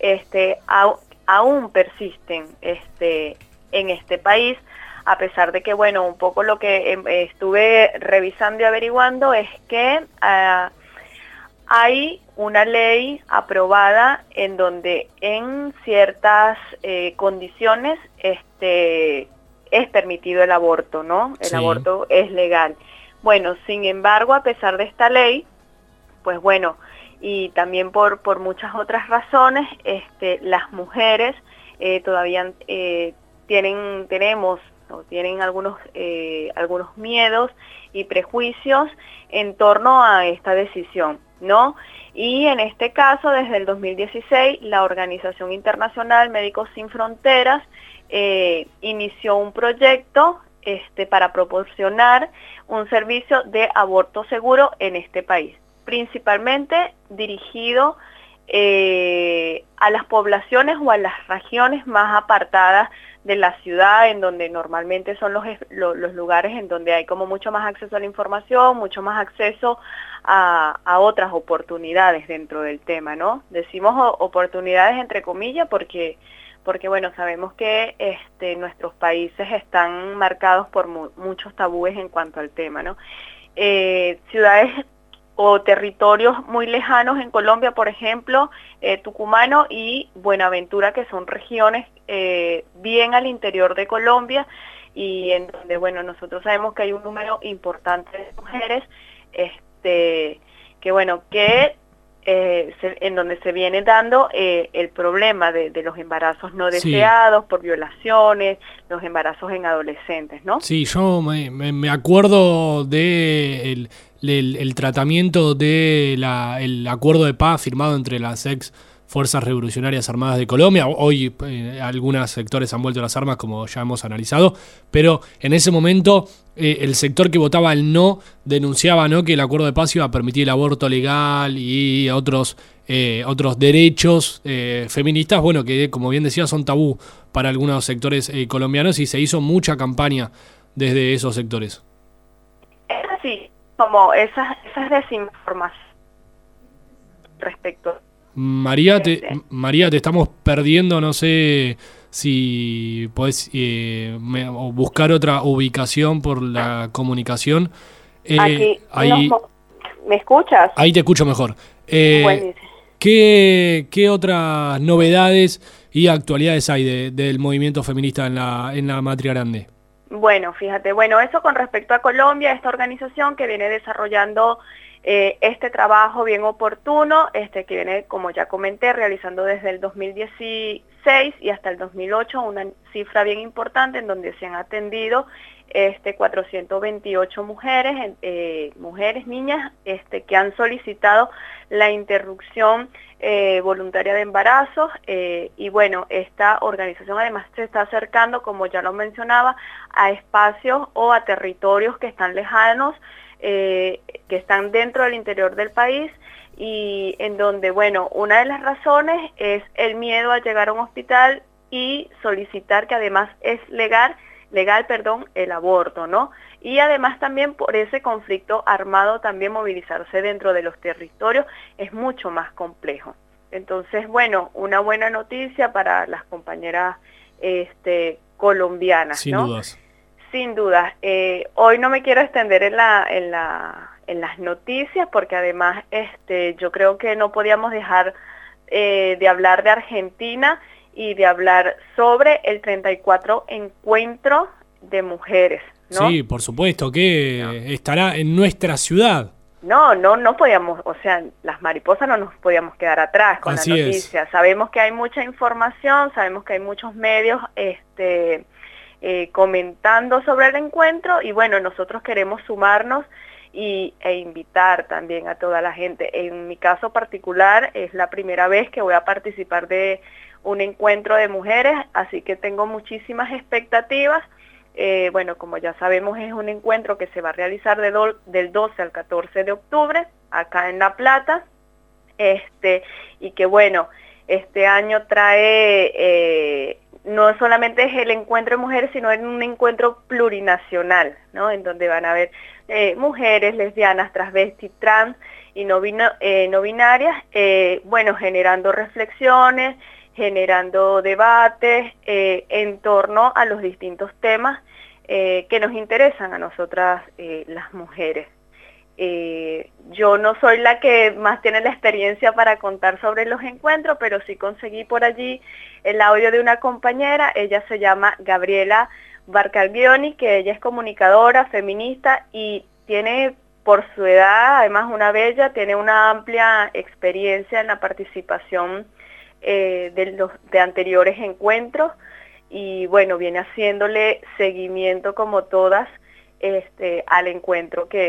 Speaker 13: aún persisten en este país, a pesar de que, bueno, un poco lo que estuve revisando y averiguando es que hay una ley aprobada en donde en ciertas condiciones es permitido el aborto, ¿no? El aborto es legal. Bueno, sin embargo, a pesar de esta ley, pues bueno, y también por muchas otras razones, las mujeres todavía tienen algunos miedos y prejuicios en torno a esta decisión, ¿no? Y en este caso, desde el 2016, la Organización Internacional Médicos Sin Fronteras inició un proyecto para proporcionar un servicio de aborto seguro en este país, principalmente dirigido a las poblaciones o a las regiones más apartadas de la ciudad, en donde normalmente son los lugares en donde hay como mucho más acceso a la información, mucho más acceso a otras oportunidades dentro del tema, ¿no? Decimos oportunidades entre comillas porque bueno, sabemos que nuestros países están marcados por muchos tabúes en cuanto al tema, ¿no? Ciudades o territorios muy lejanos en Colombia, por ejemplo, Tucumano y Buenaventura, que son regiones bien al interior de Colombia, y en donde, bueno, nosotros sabemos que hay un número importante de mujeres, en donde se viene dando el problema de los embarazos no deseados por violaciones, los embarazos en adolescentes, ¿no?
Speaker 12: Sí, yo me acuerdo de el tratamiento del acuerdo de paz firmado entre las ex Fuerzas Revolucionarias Armadas de Colombia. Hoy algunos sectores han vuelto a las armas, como ya hemos analizado, pero en ese momento el sector que votaba el no denunciaba, ¿no?, que el acuerdo de paz iba a permitir el aborto legal y otros derechos feministas, bueno, que como bien decía son tabú para algunos sectores colombianos, y se hizo mucha campaña desde esos sectores.
Speaker 13: Es así, como esas desinformaciones respecto.
Speaker 12: María, te estamos perdiendo, no sé si podés buscar otra ubicación por la comunicación.
Speaker 13: Aquí,
Speaker 12: ahí,
Speaker 13: ¿me escuchas?
Speaker 12: Ahí te escucho mejor. ¿Qué otras novedades y actualidades hay del movimiento feminista en la Matria Grande?
Speaker 13: Bueno, fíjate, eso con respecto a Colombia, esta organización que viene desarrollando este trabajo bien oportuno, que viene, como ya comenté, realizando desde el 2016 y hasta el 2008, una cifra bien importante en donde se han atendido 428 mujeres, niñas, que han solicitado la interrupción voluntaria de embarazos, y bueno, esta organización además se está acercando, como ya lo mencionaba, a espacios o a territorios que están lejanos, que están dentro del interior del país, y en donde, bueno, una de las razones es el miedo a llegar a un hospital y solicitar, que además es legal, el aborto, ¿no? Y además también por ese conflicto armado, también movilizarse dentro de los territorios es mucho más complejo. Entonces, bueno, una buena noticia para las compañeras colombianas,
Speaker 12: sin
Speaker 13: ¿no?
Speaker 12: dudas.
Speaker 13: Sin duda. Hoy no me quiero extender en las noticias, porque además yo creo que no podíamos dejar de hablar de Argentina y de hablar sobre el 34 encuentro de mujeres, ¿no?
Speaker 12: Sí, por supuesto, que estará en nuestra ciudad.
Speaker 13: No podíamos, o sea, las mariposas no nos podíamos quedar atrás con
Speaker 12: Así
Speaker 13: la noticia.
Speaker 12: es.
Speaker 13: Sabemos que hay mucha información, sabemos que hay muchos medios comentando sobre el encuentro, y bueno, nosotros queremos sumarnos e invitar también a toda la gente. En mi caso particular es la primera vez que voy a participar de un encuentro de mujeres, así que tengo muchísimas expectativas. Bueno, como ya sabemos, es un encuentro que se va a realizar del 12 al 14 de octubre acá en La Plata, y que bueno, este año trae no solamente es el encuentro de mujeres, sino es un encuentro plurinacional, ¿no? En donde van a haber mujeres, lesbianas, transvestis, trans y no binarias, bueno, generando reflexiones, generando debates en torno a los distintos temas que nos interesan a nosotras las mujeres. Yo no soy la que más tiene la experiencia para contar sobre los encuentros, pero sí conseguí por allí el audio de una compañera. Ella se llama Gabriela Barcalbioni, que ella es comunicadora, feminista, y tiene, por su edad, además tiene una amplia experiencia en la participación de anteriores encuentros, y bueno, viene haciéndole seguimiento como todas al encuentro que, que, se nos viene ahora para este fin de semana.
Speaker 12: Sí, por supuesto, que estará en nuestra ciudad. No podíamos dejar de hablar de este encuentro que se viene a realizar.
Speaker 13: Sí, así es. Bueno,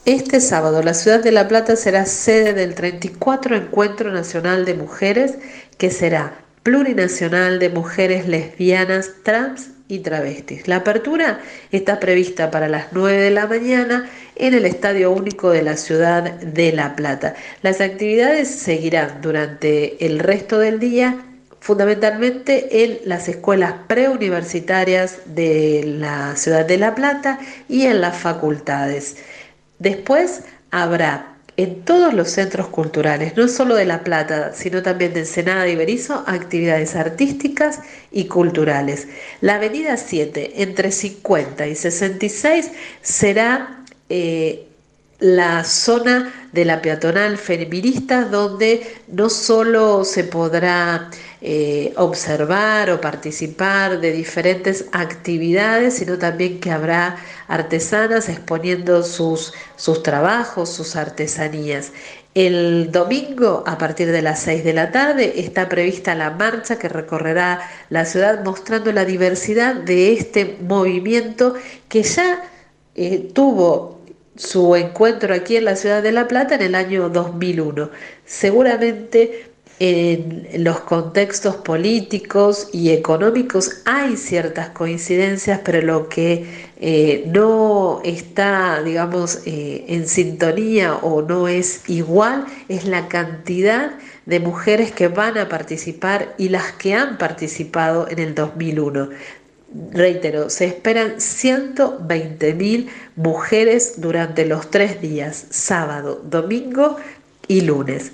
Speaker 16: Este sábado la ciudad de La Plata será sede del 34 Encuentro Nacional de Mujeres, que será plurinacional de mujeres lesbianas, trans y travestis. La apertura está prevista para las 9 de la mañana en el Estadio Único de la ciudad de La Plata. Las actividades seguirán durante el resto del día, fundamentalmente en las escuelas preuniversitarias de la ciudad de La Plata y en las facultades. Después habrá en todos los centros culturales, no solo de La Plata, sino también de Ensenada y Berisso, actividades artísticas y culturales. La avenida 7, entre 50 y 66, será la zona de la peatonal feminista, donde no solo se podrá observar o participar de diferentes actividades, sino también que habrá artesanas exponiendo sus trabajos, sus artesanías. El domingo, a partir de las 6 de la tarde, está prevista la marcha que recorrerá la ciudad mostrando la diversidad de este movimiento que ya tuvo su encuentro aquí en la ciudad de La Plata en el año 2001. Seguramente en los contextos políticos y económicos hay ciertas coincidencias, pero lo que no está, digamos, en sintonía o no es igual es la cantidad de mujeres que van a participar y las que han participado en el 2001. Reitero, se esperan 120.000 mujeres durante los 3 días, sábado, domingo y lunes.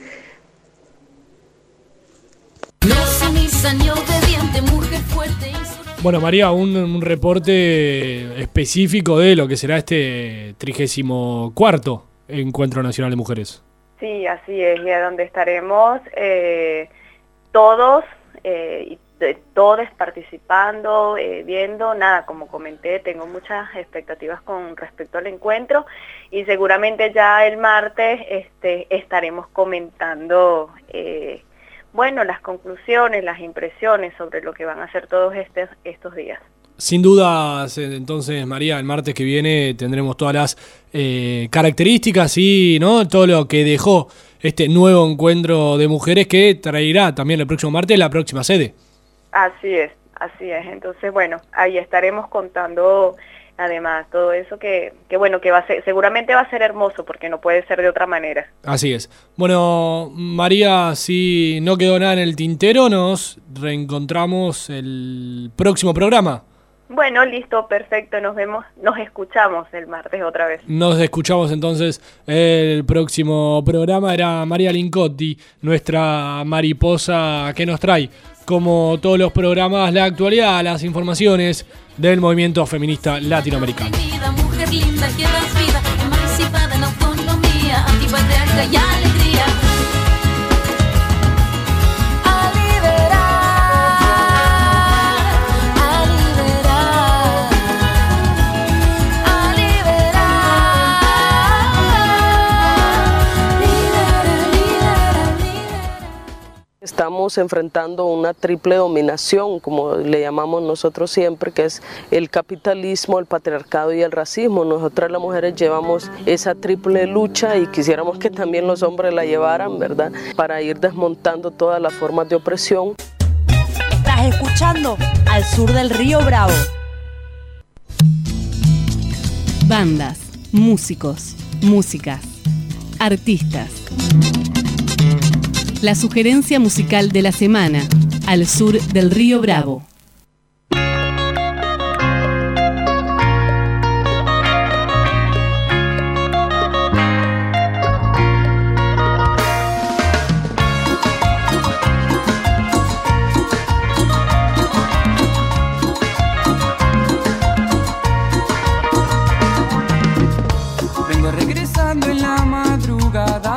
Speaker 12: Bueno, María, un reporte específico de lo que será este 34º Encuentro Nacional de Mujeres.
Speaker 17: Sí, así es, y a donde estaremos todos y todos participando, viendo, nada, como comenté, tengo muchas expectativas con respecto al encuentro y seguramente ya el martes estaremos comentando bueno, las conclusiones, las impresiones sobre lo que van a hacer todos estos días.
Speaker 12: Sin dudas, entonces, María, el martes que viene tendremos todas las características y ¿no? todo lo que dejó este nuevo encuentro de mujeres que traerá también el próximo martes la próxima sede. Así es. Entonces, bueno, ahí estaremos contando además todo eso que bueno, que va a ser, seguramente va a ser hermoso porque no puede ser de otra manera. Así es. Bueno, María, si no quedó nada en el tintero, nos reencontramos el próximo programa. Bueno, listo, perfecto, nos escuchamos el martes otra vez. Nos escuchamos entonces el próximo programa. Era María Lincotti, nuestra mariposa que nos trae, como todos los programas, la actualidad, las informaciones del movimiento feminista latinoamericano. Mujer linda que das vida, emancipada en autonomía, antipatriarca y alegría. A
Speaker 18: Estamos enfrentando una triple dominación, como le llamamos nosotros siempre, que es el capitalismo, el patriarcado y el racismo. Nosotras las mujeres llevamos esa triple lucha y quisiéramos que también los hombres la llevaran, ¿verdad? Para ir desmontando todas las formas de opresión.
Speaker 14: Estás escuchando Al Sur del Río Bravo.
Speaker 10: Bandas, músicos, músicas, artistas. La sugerencia musical de la semana, Al Sur del Río Bravo.
Speaker 11: Vengo regresando en la madrugada.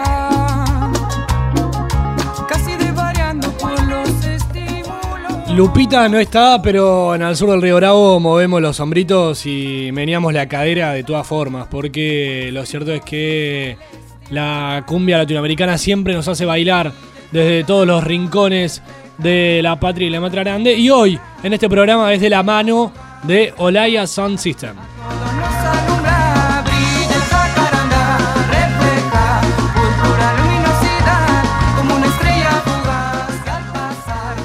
Speaker 12: Lupita no está, pero en Al Sur del Río Bravo movemos los hombritos y meneamos la cadera de todas formas, porque lo cierto es que la cumbia latinoamericana siempre nos hace bailar desde todos los rincones de la patria y la matria grande, y hoy en este programa es de la mano de Olaya Sound System.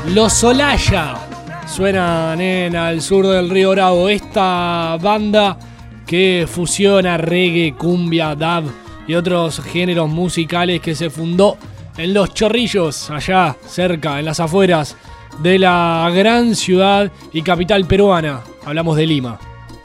Speaker 12: Los Olaya suenan en Al Sur del Río Bravo. Esta banda que fusiona reggae, cumbia, dub y otros géneros musicales, que se fundó en Los Chorrillos, allá cerca, en las afueras de la gran ciudad y capital peruana. Hablamos de Lima.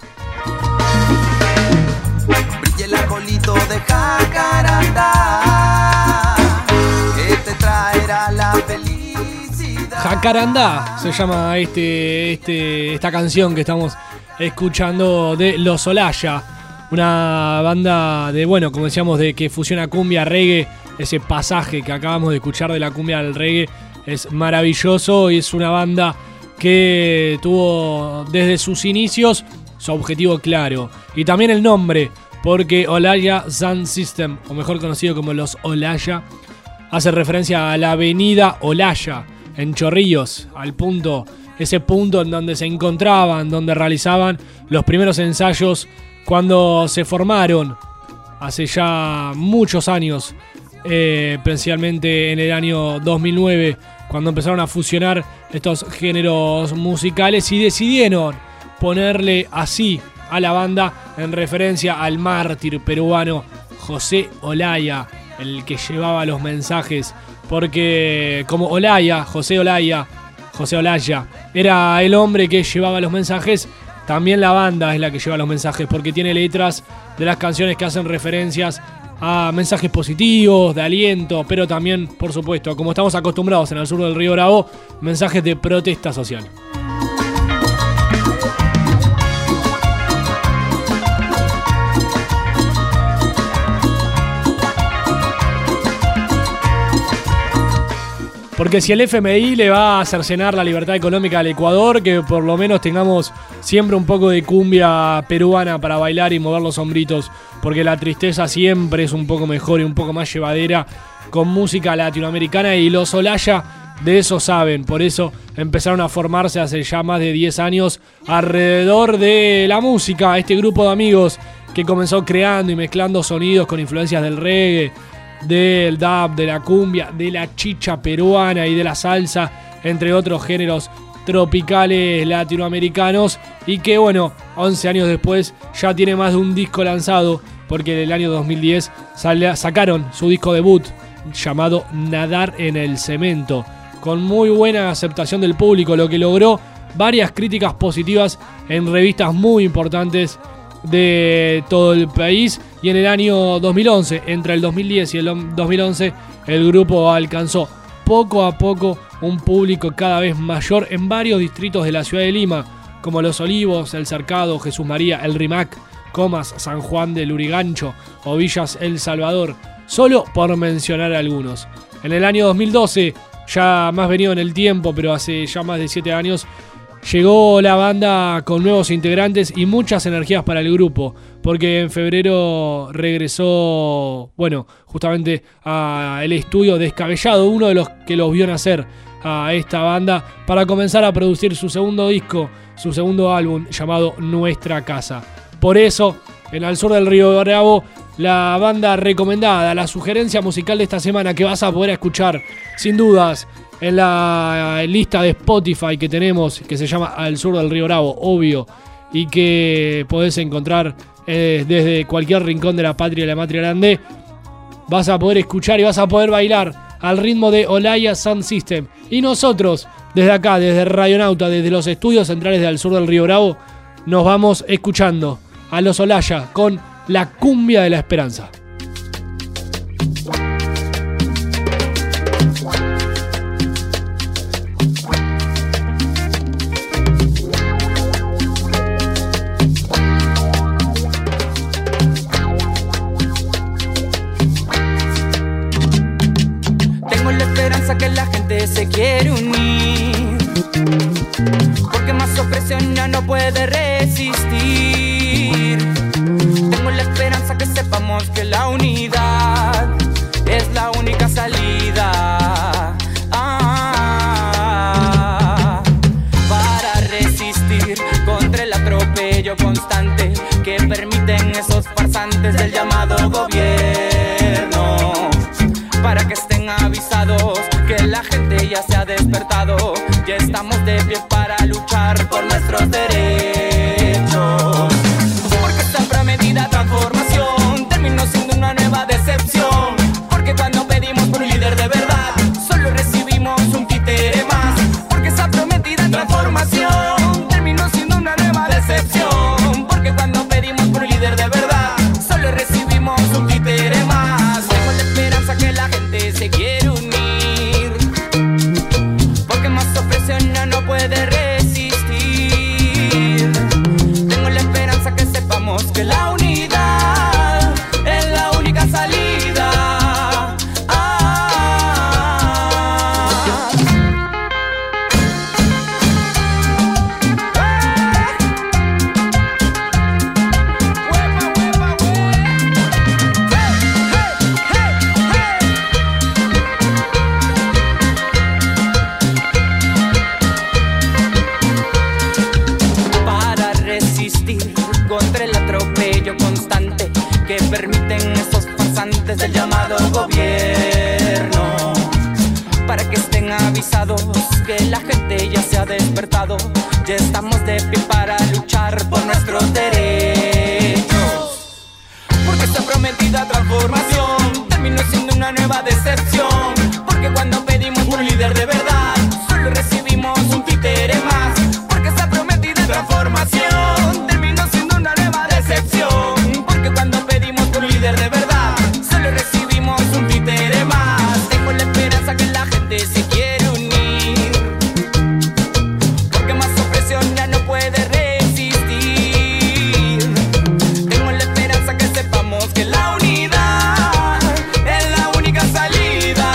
Speaker 11: Brille el arbolito de jacarandá, que te traerá la felicidad.
Speaker 12: Jacarandá se llama esta canción que estamos escuchando de Los Olaya, una banda de, bueno, como decíamos, de que fusiona cumbia, reggae. Ese pasaje que acabamos de escuchar de la cumbia al reggae es maravilloso, y es una banda que tuvo desde sus inicios su objetivo claro, y también el nombre, porque Olaya Sound System, o mejor conocido como Los Olaya, hace referencia a la avenida Olaya en Chorrillos, al punto, ese punto en donde se encontraban, donde realizaban los primeros ensayos cuando se formaron hace ya muchos años, principalmente en el año 2009, cuando empezaron a fusionar estos géneros musicales y decidieron ponerle así a la banda en referencia al mártir peruano José Olaya, el que llevaba los mensajes, porque como José Olaya era el hombre que llevaba los mensajes, también la banda es la que lleva los mensajes, porque tiene letras de las canciones que hacen referencias a mensajes positivos, de aliento, pero también, por supuesto, como estamos acostumbrados en el sur del Río Bravo, mensajes de protesta social. Porque si el FMI le va a cercenar la libertad económica al Ecuador, que por lo menos tengamos siempre un poco de cumbia peruana para bailar y mover los hombritos, porque la tristeza siempre es un poco mejor y un poco más llevadera con música latinoamericana, y los Olaya de eso saben. Por eso empezaron a formarse hace ya más de 10 años alrededor de la música, este grupo de amigos que comenzó creando y mezclando sonidos con influencias del reggae, del dub, de la cumbia, de la chicha peruana y de la salsa, entre otros géneros tropicales latinoamericanos, y que, bueno, 11 años después ya tiene más de un disco lanzado, porque en el año 2010 sacaron su disco debut llamado Nadar en el Cemento, con muy buena aceptación del público, lo que logró varias críticas positivas en revistas muy importantes de todo el país. Y en el año 2011, entre el 2010 y el 2011, el grupo alcanzó poco a poco un público cada vez mayor en varios distritos de la ciudad de Lima, como Los Olivos, El Cercado, Jesús María, El Rimac, Comas, San Juan del Lurigancho o Villas El Salvador, solo por mencionar algunos. En el año 2012, ya más venido en el tiempo, pero hace ya más de 7 años, llegó la banda con nuevos integrantes y muchas energías para el grupo, porque en febrero regresó, bueno, justamente al estudio Descabellado, uno de los que los vio nacer a esta banda, para comenzar a producir su segundo disco, su segundo álbum llamado Nuestra Casa. Por eso, en Al Sur del Río Bravo, la banda recomendada, la sugerencia musical de esta semana que vas a poder escuchar, sin dudas, en la lista de Spotify que tenemos, que se llama Al Sur del Río Bravo, obvio, y que podés encontrar desde cualquier rincón de la patria y la matria grande, vas a poder escuchar y vas a poder bailar al ritmo de Olaya Sound System. Y nosotros, desde acá, desde Radionauta, desde los estudios centrales de Al Sur del Río Bravo, nos vamos escuchando a los Olaya con La Cumbia de la Esperanza.
Speaker 11: Que la gente se quiere unir, porque más opresión ya no puede resistir. Tengo la esperanza que sepamos que la unidad es la única salida para resistir contra el atropello constante que permiten esos farsantes del llamado gobierno, para que estén avisados que la gente ya se ha despertado, estamos de pie para luchar por nuestros derechos. Porque esta prometida transformación terminó siendo una nueva decepción. Porque cuando pedimos por un líder de verdad, solo recibimos un títere más. Porque esa prometida transformación terminó siendo una nueva decepción. Porque cuando pedimos por un líder de verdad, solo recibimos un títere más. Tengo la esperanza que la gente se quiere unir, porque más opresión ya no puede resistir. Tengo la esperanza que sepamos que la unidad es la única salida. Para resistir contra el atropello constante que permiten esos farsantes del llamado gobierno, para que estén avisados que la gente ya se ha despertado. Ya estamos de pie para luchar por nuestros derechos. Porque esta prometida transformación terminó siendo una nueva decepción. Porque cuando pedimos por un líder de verdad, solo recibimos un títere más. Porque esta prometida transformación terminó siendo una nueva decepción. Porque cuando pedimos por un líder de verdad, solo recibimos un títere más. Tengo la esperanza que la gente se quiere unir, porque más opresión ya no puede resistir. Tengo la esperanza que sepamos que la unidad es la única salida.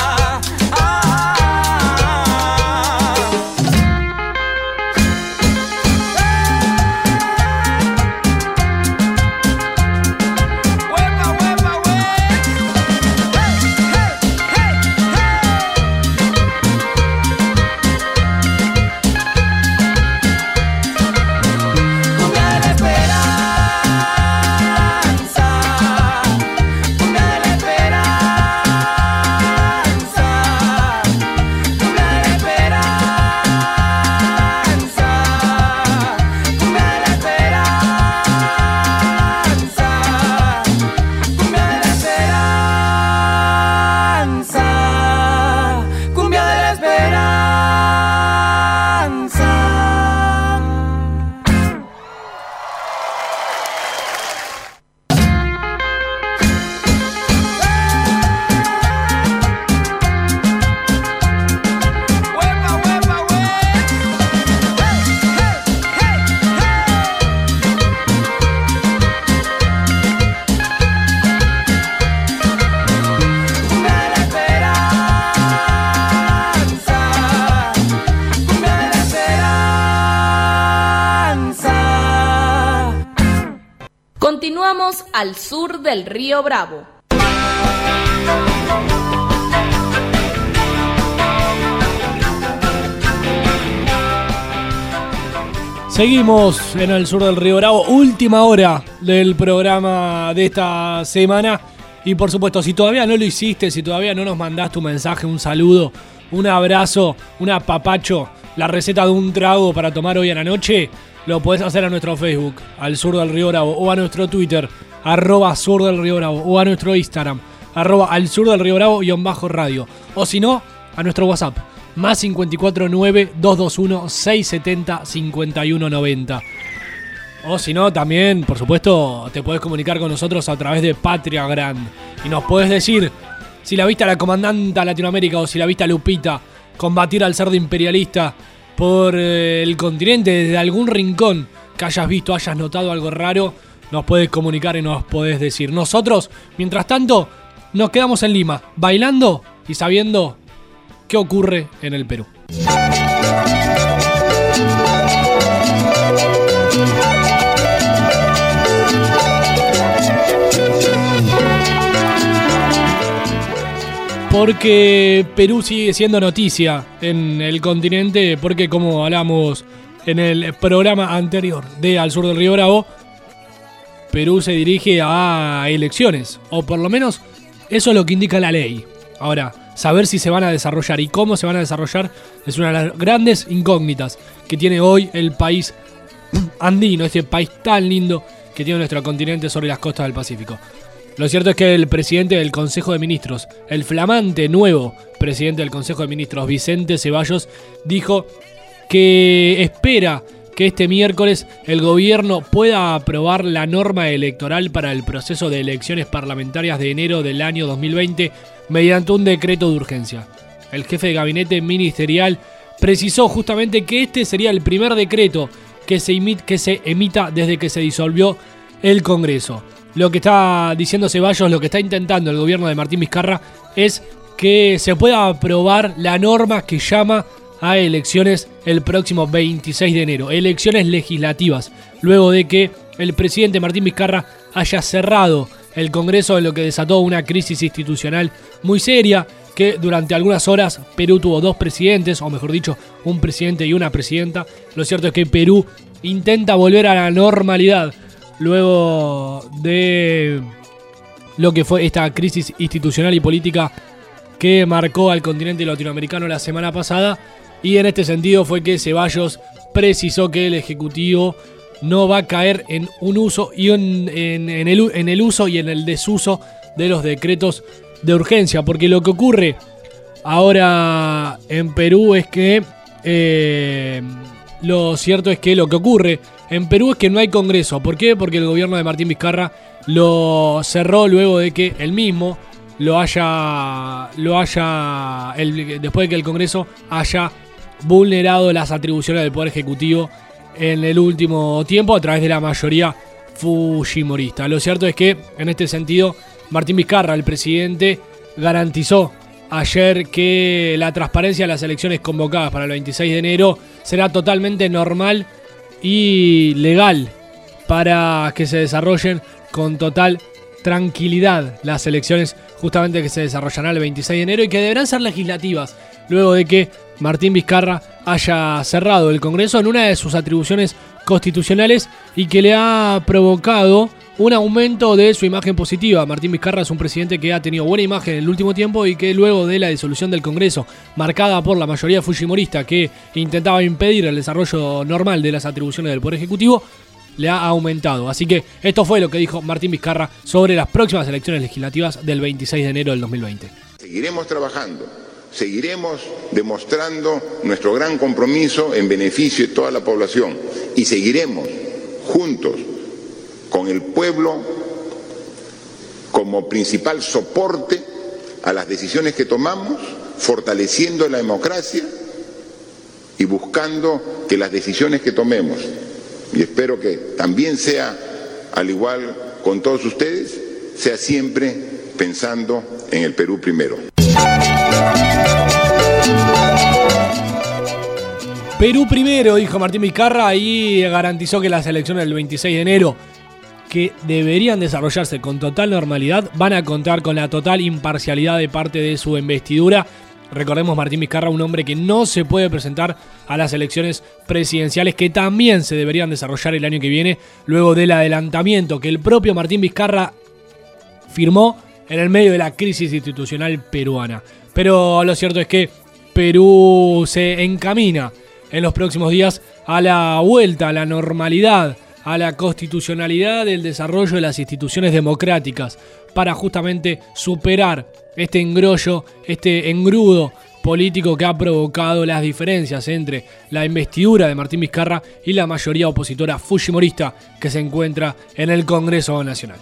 Speaker 11: Cumbia de la esperanza.
Speaker 1: Continuamos al sur del río Bravo.
Speaker 12: Seguimos en el sur del río Bravo, última hora del programa de esta semana. Y por supuesto, si todavía no lo hiciste, si todavía no nos mandaste un mensaje, un saludo, un abrazo, un apapacho, la receta de un trago para tomar hoy a la noche, lo podés hacer a nuestro Facebook, al sur del río Bravo, o a nuestro Twitter, @sur del río Bravo, o a nuestro Instagram, @al sur del río Bravo _radio. O si no, a nuestro WhatsApp, más 549 221 670 5190. O si no, también, por supuesto, te podés comunicar con nosotros a través de Patria Grand. Y nos podés decir si la viste a la comandanta Latinoamérica o si la viste a Lupita combatir al cerdo imperialista por el continente, desde algún rincón que hayas visto, hayas notado algo raro, nos podés comunicar y nos podés decir. Nosotros, mientras tanto, nos quedamos en Lima, bailando y sabiendo qué ocurre en el Perú. Porque Perú sigue siendo noticia en el continente, porque como hablamos en el programa anterior de Al Sur del Río Bravo, Perú se dirige a elecciones, o por lo menos eso es lo que indica la ley. Ahora, saber si se van a desarrollar y cómo se van a desarrollar es una de las grandes incógnitas que tiene hoy el país andino, este país tan lindo que tiene nuestro continente sobre las costas del Pacífico. Lo cierto es que el presidente del Consejo de Ministros, el flamante nuevo presidente del Consejo de Ministros, Vicente Ceballos, dijo que espera que este miércoles el gobierno pueda aprobar la norma electoral para el proceso de elecciones parlamentarias de enero del año 2020 mediante un decreto de urgencia. El jefe de gabinete ministerial precisó justamente que este sería el primer decreto que se emita desde que se disolvió el Congreso. Lo que está diciendo Ceballos, lo que está intentando el gobierno de Martín Vizcarra es que se pueda aprobar la norma que llama a elecciones el próximo 26 de enero, elecciones legislativas, luego de que el presidente Martín Vizcarra haya cerrado el Congreso, en lo que desató una crisis institucional muy seria, que durante algunas horas Perú tuvo 2 presidentes, o mejor dicho, un presidente y una presidenta. Lo cierto es que Perú intenta volver a la normalidad luego de lo que fue esta crisis institucional y política que marcó al continente latinoamericano la semana pasada, y en este sentido fue que Ceballos precisó que el Ejecutivo no va a caer en un uso y en el uso y en el desuso de los decretos de urgencia, porque lo que ocurre ahora en Perú es que lo cierto es que lo que ocurre en Perú es que no hay Congreso. ¿Por qué? Porque el gobierno de Martín Vizcarra lo cerró luego de que él mismo después de que el Congreso haya vulnerado las atribuciones del Poder Ejecutivo en el último tiempo a través de la mayoría fujimorista. Lo cierto es que en este sentido Martín Vizcarra, el presidente, garantizó ayer que la transparencia de las elecciones convocadas para el 26 de enero será totalmente normal y legal para que se desarrollen con total tranquilidad las elecciones justamente que se desarrollarán el 26 de enero y que deberán ser legislativas luego de que Martín Vizcarra haya cerrado el Congreso en una de sus atribuciones constitucionales y que le ha provocado un aumento de su imagen positiva. Martín Vizcarra es un presidente que ha tenido buena imagen en el último tiempo y que luego de la disolución del Congreso, marcada por la mayoría fujimorista que intentaba impedir el desarrollo normal de las atribuciones del Poder Ejecutivo, le ha aumentado. Así que esto fue lo que dijo Martín Vizcarra sobre las próximas elecciones legislativas del 26 de enero del 2020.
Speaker 19: Seguiremos trabajando, seguiremos demostrando nuestro gran compromiso en beneficio de toda la población y seguiremos juntos con el pueblo como principal soporte a las decisiones que tomamos, fortaleciendo la democracia y buscando que las decisiones que tomemos, y espero que también sea al igual con todos ustedes, sea siempre pensando en el Perú primero.
Speaker 12: Perú primero, dijo Martín Vizcarra, y garantizó que las elecciones del 26 de enero, que deberían desarrollarse con total normalidad, van a contar con la total imparcialidad de parte de su investidura. Recordemos, Martín Vizcarra, un hombre que no se puede presentar a las elecciones presidenciales que también se deberían desarrollar el año que viene, luego del adelantamiento que el propio Martín Vizcarra firmó en el medio de la crisis institucional peruana. Pero lo cierto es que Perú se encamina en los próximos días a la vuelta a la normalidad, a la constitucionalidad del desarrollo de las instituciones democráticas, para justamente superar este engrollo, este engrudo político que ha provocado las diferencias entre la investidura de Martín Vizcarra y la mayoría opositora fujimorista que se encuentra en el Congreso Nacional.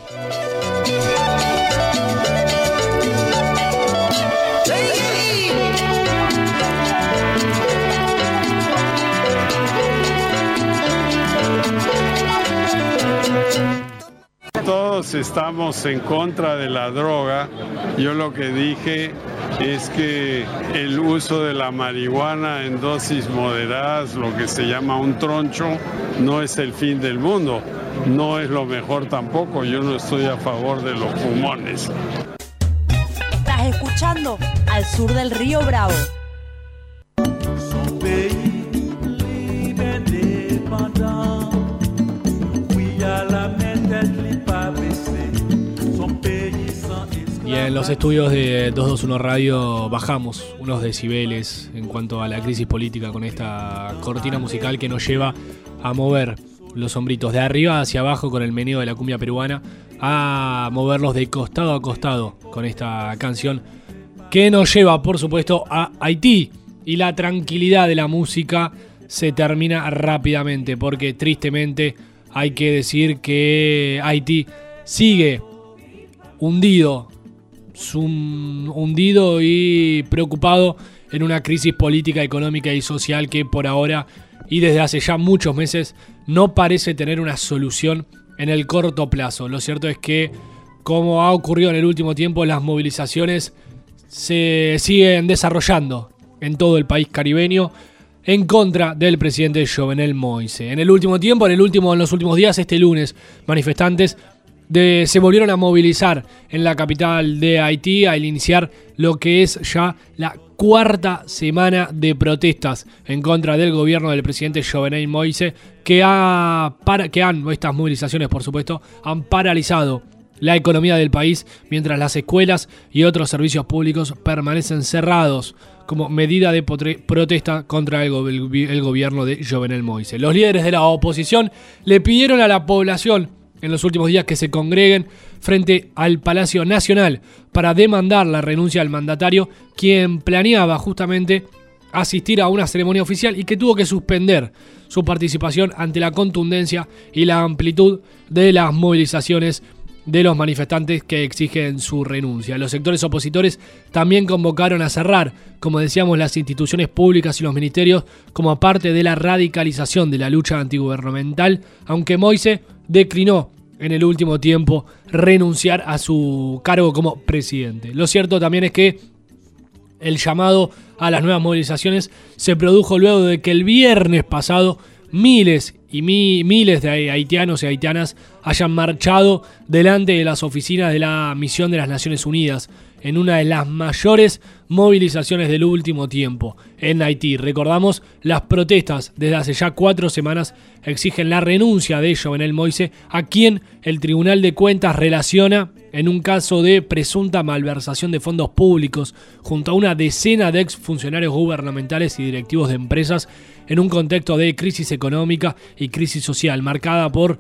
Speaker 20: Todos estamos en contra de la droga. Yo lo que dije es que el uso de la marihuana en dosis moderadas, lo que se llama un troncho, no es el fin del mundo. No es lo mejor tampoco. Yo no estoy a favor de los fumones.
Speaker 14: Estás escuchando Al Sur del Río Bravo.
Speaker 12: Bien, en los estudios de 221 Radio bajamos unos decibeles en cuanto a la crisis política con esta cortina musical que nos lleva a mover los hombritos de arriba hacia abajo con el meneo de la cumbia peruana, a moverlos de costado a costado con esta canción que nos lleva, por supuesto, a Haití. Y la tranquilidad de la música se termina rápidamente, porque tristemente hay que decir que Haití sigue hundido y preocupado en una crisis política, económica y social que por ahora y desde hace ya muchos meses no parece tener una solución en el corto plazo. Lo cierto es que, como ha ocurrido en el último tiempo, las movilizaciones se siguen desarrollando en todo el país caribeño en contra del presidente Jovenel Moïse. En los últimos días, este lunes, manifestantes se volvieron a movilizar en la capital de Haití al iniciar lo que es ya la cuarta semana de protestas en contra del gobierno del presidente Jovenel Moïse, estas movilizaciones, por supuesto, han paralizado la economía del país, mientras las escuelas y otros servicios públicos permanecen cerrados como medida de protesta contra el gobierno de Jovenel Moïse. Los líderes de la oposición le pidieron a la población en los últimos días que se congreguen frente al Palacio Nacional para demandar la renuncia del mandatario, quien planeaba justamente asistir a una ceremonia oficial y que tuvo que suspender su participación ante la contundencia y la amplitud de las movilizaciones de los manifestantes que exigen su renuncia. Los sectores opositores también convocaron a cerrar, como decíamos, las instituciones públicas y los ministerios como parte de la radicalización de la lucha antigubernamental, aunque Moïse declinó en el último tiempo renunciar a su cargo como presidente. Lo cierto también es que el llamado a las nuevas movilizaciones se produjo luego de que el viernes pasado miles de haitianos y haitianas hayan marchado delante de las oficinas de la Misión de las Naciones Unidas en una de las mayores movilizaciones del último tiempo en Haití. Recordamos, las protestas desde hace ya 4 semanas exigen la renuncia de Jovenel Moïse, a quien el Tribunal de Cuentas relaciona en un caso de presunta malversación de fondos públicos junto a una decena de exfuncionarios gubernamentales y directivos de empresas en un contexto de crisis económica y crisis social marcada por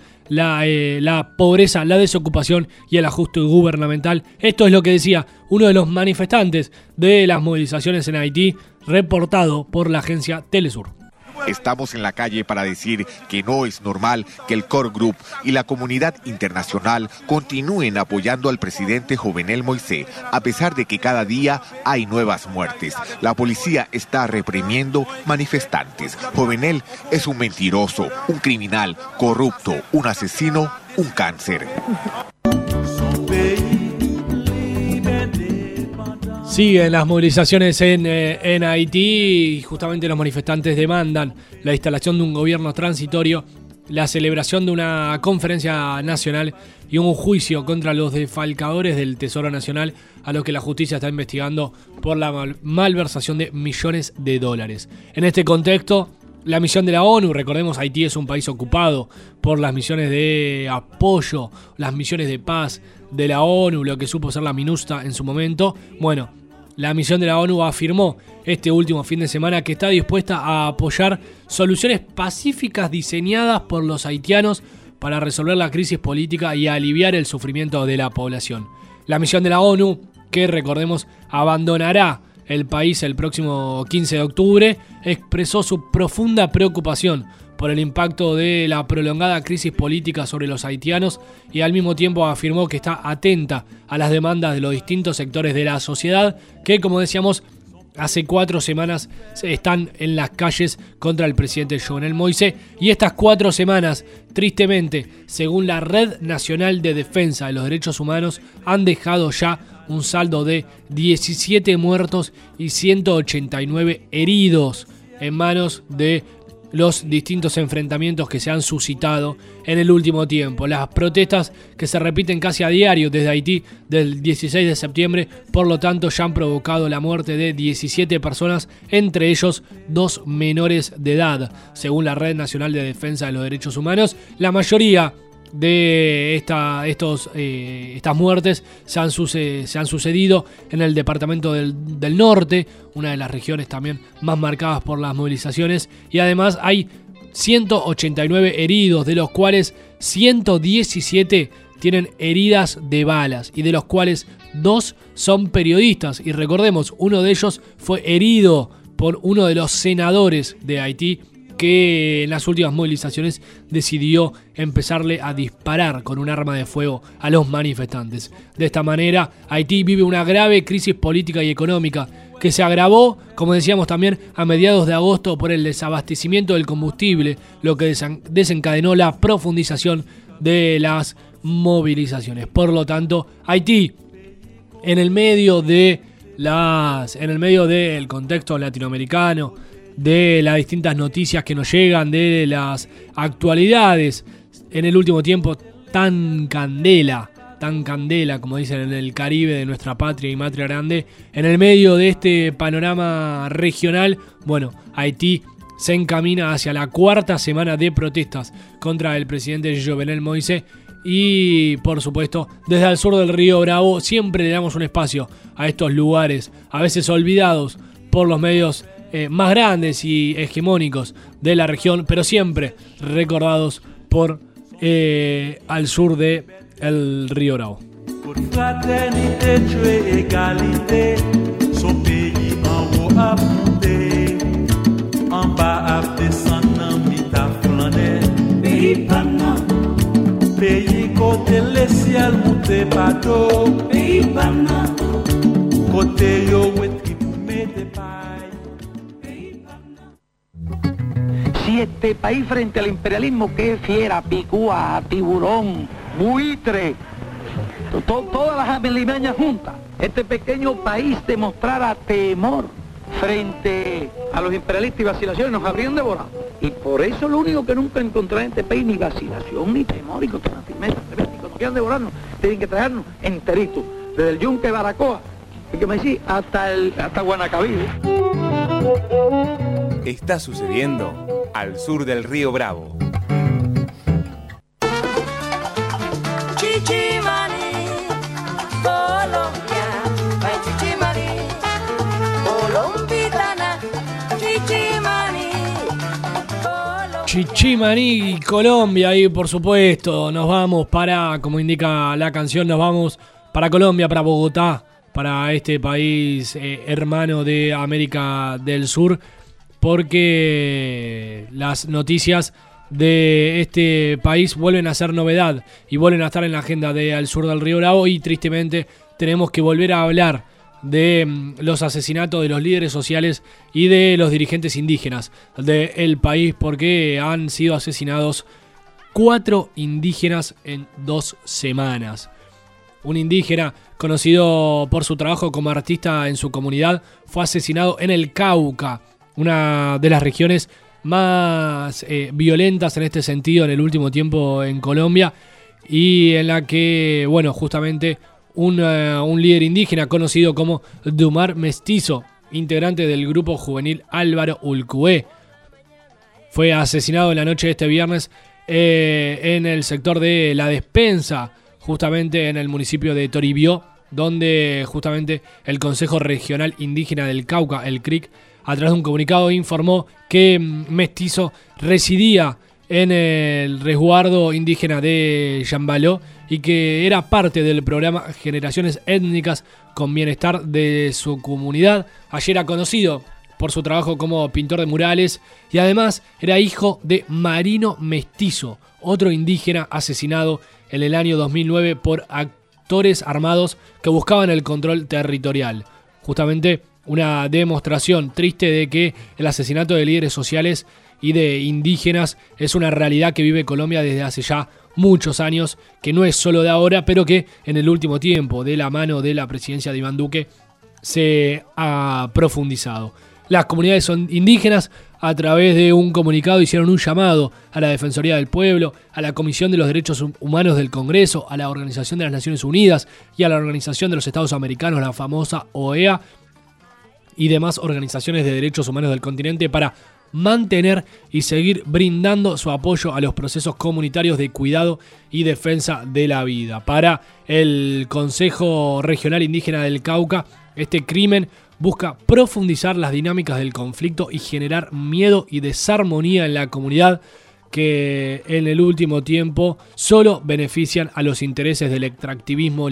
Speaker 12: la pobreza, la desocupación y el ajuste gubernamental. Esto es lo que decía uno de los manifestantes de las movilizaciones en Haití, reportado por la agencia Telesur.
Speaker 21: Estamos en la calle para decir que no es normal que el Core Group y la comunidad internacional continúen apoyando al presidente Jovenel Moïse, a pesar de que cada día hay nuevas muertes. La policía está reprimiendo manifestantes. Jovenel es un mentiroso, un criminal, corrupto, un asesino, un cáncer.
Speaker 12: Siguen las movilizaciones en Haití y justamente los manifestantes demandan la instalación de un gobierno transitorio, la celebración de una conferencia nacional y un juicio contra los defalcadores del Tesoro Nacional, a los que la justicia está investigando por la malversación de millones de dólares. En este contexto, la misión de la ONU, recordemos, Haití es un país ocupado por las misiones de apoyo, las misiones de paz de la ONU, lo que supo ser la MINUSTA en su momento. Bueno, la misión de la ONU afirmó este último fin de semana que está dispuesta a apoyar soluciones pacíficas diseñadas por los haitianos para resolver la crisis política y aliviar el sufrimiento de la población. La misión de la ONU, que recordemos abandonará el país el próximo 15 de octubre, expresó su profunda preocupación por el impacto de la prolongada crisis política sobre los haitianos y al mismo tiempo afirmó que está atenta a las demandas de los distintos sectores de la sociedad que, como decíamos, hace 4 semanas están en las calles contra el presidente Jovenel Moïse, y estas 4 semanas, tristemente, según la Red Nacional de Defensa de los Derechos Humanos, han dejado ya un saldo de 17 muertos y 189 heridos en manos de los distintos enfrentamientos que se han suscitado en el último tiempo. Las protestas que se repiten casi a diario desde Haití del 16 de septiembre, por lo tanto, ya han provocado la muerte de 17 personas, entre ellos 2 menores de edad. Según la Red Nacional de Defensa de los Derechos Humanos, la mayoría de estas muertes se han sucedido en el departamento del norte, una de las regiones también más marcadas por las movilizaciones, y además hay 189 heridos, de los cuales 117 tienen heridas de balas y de los cuales 2 son periodistas. Y recordemos, uno de ellos fue herido por uno de los senadores de Haití, que en las últimas movilizaciones decidió empezarle a disparar con un arma de fuego a los manifestantes. De esta manera, Haití vive una grave crisis política y económica que se agravó, como decíamos también, a mediados de agosto por el desabastecimiento del combustible, lo que desencadenó la profundización de las movilizaciones. Por lo tanto, Haití, en el medio del contexto latinoamericano, de las distintas noticias que nos llegan, de las actualidades en el último tiempo tan candela, como dicen en el Caribe de nuestra patria y matria grande, en el medio de este panorama regional, bueno, Haití se encamina hacia la 4ª semana de protestas contra el presidente Jovenel Moïse. Y por supuesto, desde el sur del Río Bravo siempre le damos un espacio a estos lugares, a veces olvidados por los medios más grandes y hegemónicos de la región, pero siempre recordados por al sur de el Río Bravo.
Speaker 11: Pour fraternité, Dieu égalité, son pays en haut a monté, en bas a descendre, mita flâner, pays panam, pays côté le ciel monté bateau, pays panam, côté yo wetripume de paille.
Speaker 5: Si este país frente al imperialismo que es fiera, picúa, tiburón, buitre, todas las limeñas juntas, este pequeño país demostrara temor frente a los imperialistas y vacilaciones, nos habrían devorado. Y por eso lo único que nunca encontré en este país, ni vacilación, ni temor, y constranamiento, no quieran devorarnos, tienen que traernos enteritos, desde el yunque Baracoa, y que me decís, hasta Guanacaví.
Speaker 22: Está sucediendo al sur del Río Bravo.
Speaker 11: Chichimani, Colombia, ay Chichimani, Colombitana, Chichimani,
Speaker 12: Chichimani, Colombia, y por supuesto nos vamos para, como indica la canción, nos vamos para Colombia, para Bogotá, para este país hermano de América del Sur, porque las noticias de este país vuelven a ser novedad y vuelven a estar en la agenda de Al Sur del Río Bravo, y tristemente tenemos que volver a hablar de los asesinatos de los líderes sociales y de los dirigentes indígenas del país, porque han sido asesinados 4 indígenas en 2 semanas. Un indígena conocido por su trabajo como artista en su comunidad fue asesinado en el Cauca, una de las regiones más violentas en este sentido en el último tiempo en Colombia, y en la que, bueno, justamente un líder indígena conocido como Dumar Mestizo, integrante del grupo juvenil Álvaro Ulcué, fue asesinado en la noche de este viernes en el sector de La Despensa, justamente en el municipio de Toribio, donde justamente el Consejo Regional Indígena del Cauca, el CRIC, a través de un comunicado informó que Mestizo residía en el resguardo indígena de Yambaló y que era parte del programa Generaciones Étnicas con Bienestar de su comunidad. Allí era conocido por su trabajo como pintor de murales y además era hijo de Marino Mestizo, otro indígena asesinado en el año 2009 por actores armados que buscaban el control territorial. Justamente una demostración triste de que el asesinato de líderes sociales y de indígenas es una realidad que vive Colombia desde hace ya muchos años, que no es solo de ahora, pero que en el último tiempo, de la mano de la presidencia de Iván Duque, se ha profundizado. Las comunidades indígenas, a través de un comunicado, hicieron un llamado a la Defensoría del Pueblo, a la Comisión de los Derechos Humanos del Congreso, a la Organización de las Naciones Unidas y a la Organización de los Estados Americanos, la famosa OEA, y demás organizaciones de derechos humanos del continente, para mantener y seguir brindando su apoyo a los procesos comunitarios de cuidado y defensa de la vida. Para el Consejo Regional Indígena del Cauca, este crimen busca profundizar las dinámicas del conflicto y generar miedo y desarmonía en la comunidad que en el último tiempo solo benefician a los intereses del extractivismo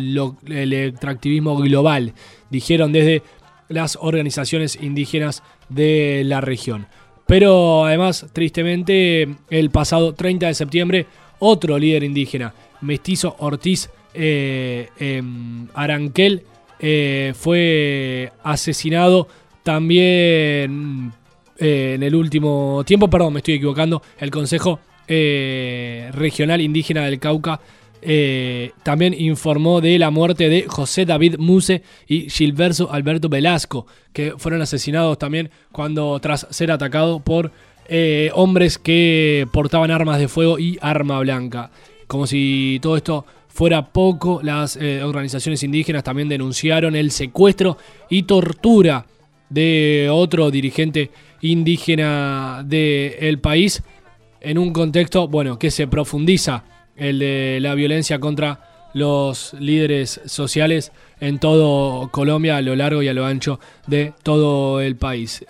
Speaker 12: global, dijeron desde las organizaciones indígenas de la región. Pero además, tristemente, el pasado 30 de septiembre, otro líder indígena, Mestizo Ortiz Aranquel, fue asesinado también en el último tiempo. Perdón, me estoy equivocando. El Consejo Regional Indígena del Cauca también informó de la muerte de José David Muse y Gilberto Alberto Velasco, que fueron asesinados también tras ser atacados por hombres que portaban armas de fuego y arma blanca. Como si todo esto fuera poco, las organizaciones indígenas también denunciaron el secuestro y tortura de otro dirigente indígena del país en un contexto, que se profundiza el de la violencia contra los líderes sociales en todo Colombia, a lo largo y a lo ancho de todo el país.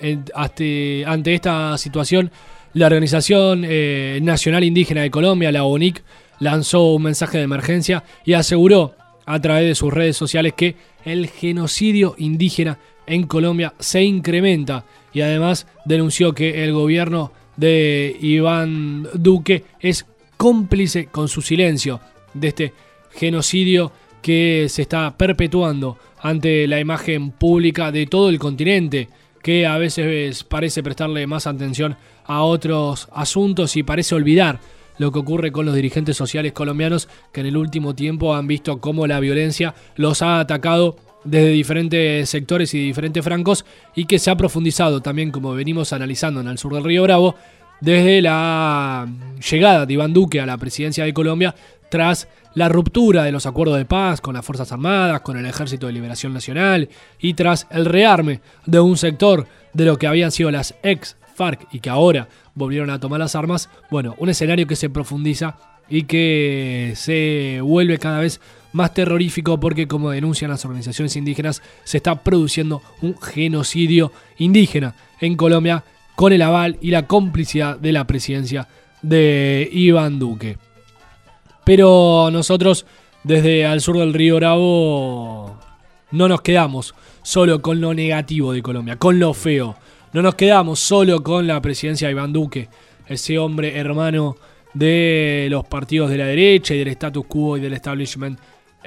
Speaker 12: Ante esta situación, la Organización Nacional Indígena de Colombia, la ONIC, lanzó un mensaje de emergencia y aseguró a través de sus redes sociales que el genocidio indígena en Colombia se incrementa, y además denunció que el gobierno de Iván Duque es cómplice con su silencio de este genocidio que se está perpetuando ante la imagen pública de todo el continente, que a veces parece prestarle más atención a otros asuntos y parece olvidar lo que ocurre con los dirigentes sociales colombianos, que en el último tiempo han visto cómo la violencia los ha atacado desde diferentes sectores y diferentes francos, y que se ha profundizado también, como venimos analizando en el sur del Río Bravo, desde la llegada de Iván Duque a la presidencia de Colombia, tras la ruptura de los acuerdos de paz con las Fuerzas Armadas, con el Ejército de Liberación Nacional, y tras el rearme de un sector de lo que habían sido las ex-FARC y que ahora volvieron a tomar las armas. Un escenario que se profundiza y que se vuelve cada vez más terrorífico, porque, como denuncian las organizaciones indígenas, se está produciendo un genocidio indígena en Colombia con el aval y la complicidad de la presidencia de Iván Duque. Pero nosotros, desde al sur del Río Bravo, no nos quedamos solo con lo negativo de Colombia, con lo feo. No nos quedamos solo con la presidencia de Iván Duque, ese hombre hermano de los partidos de la derecha y del status quo y del establishment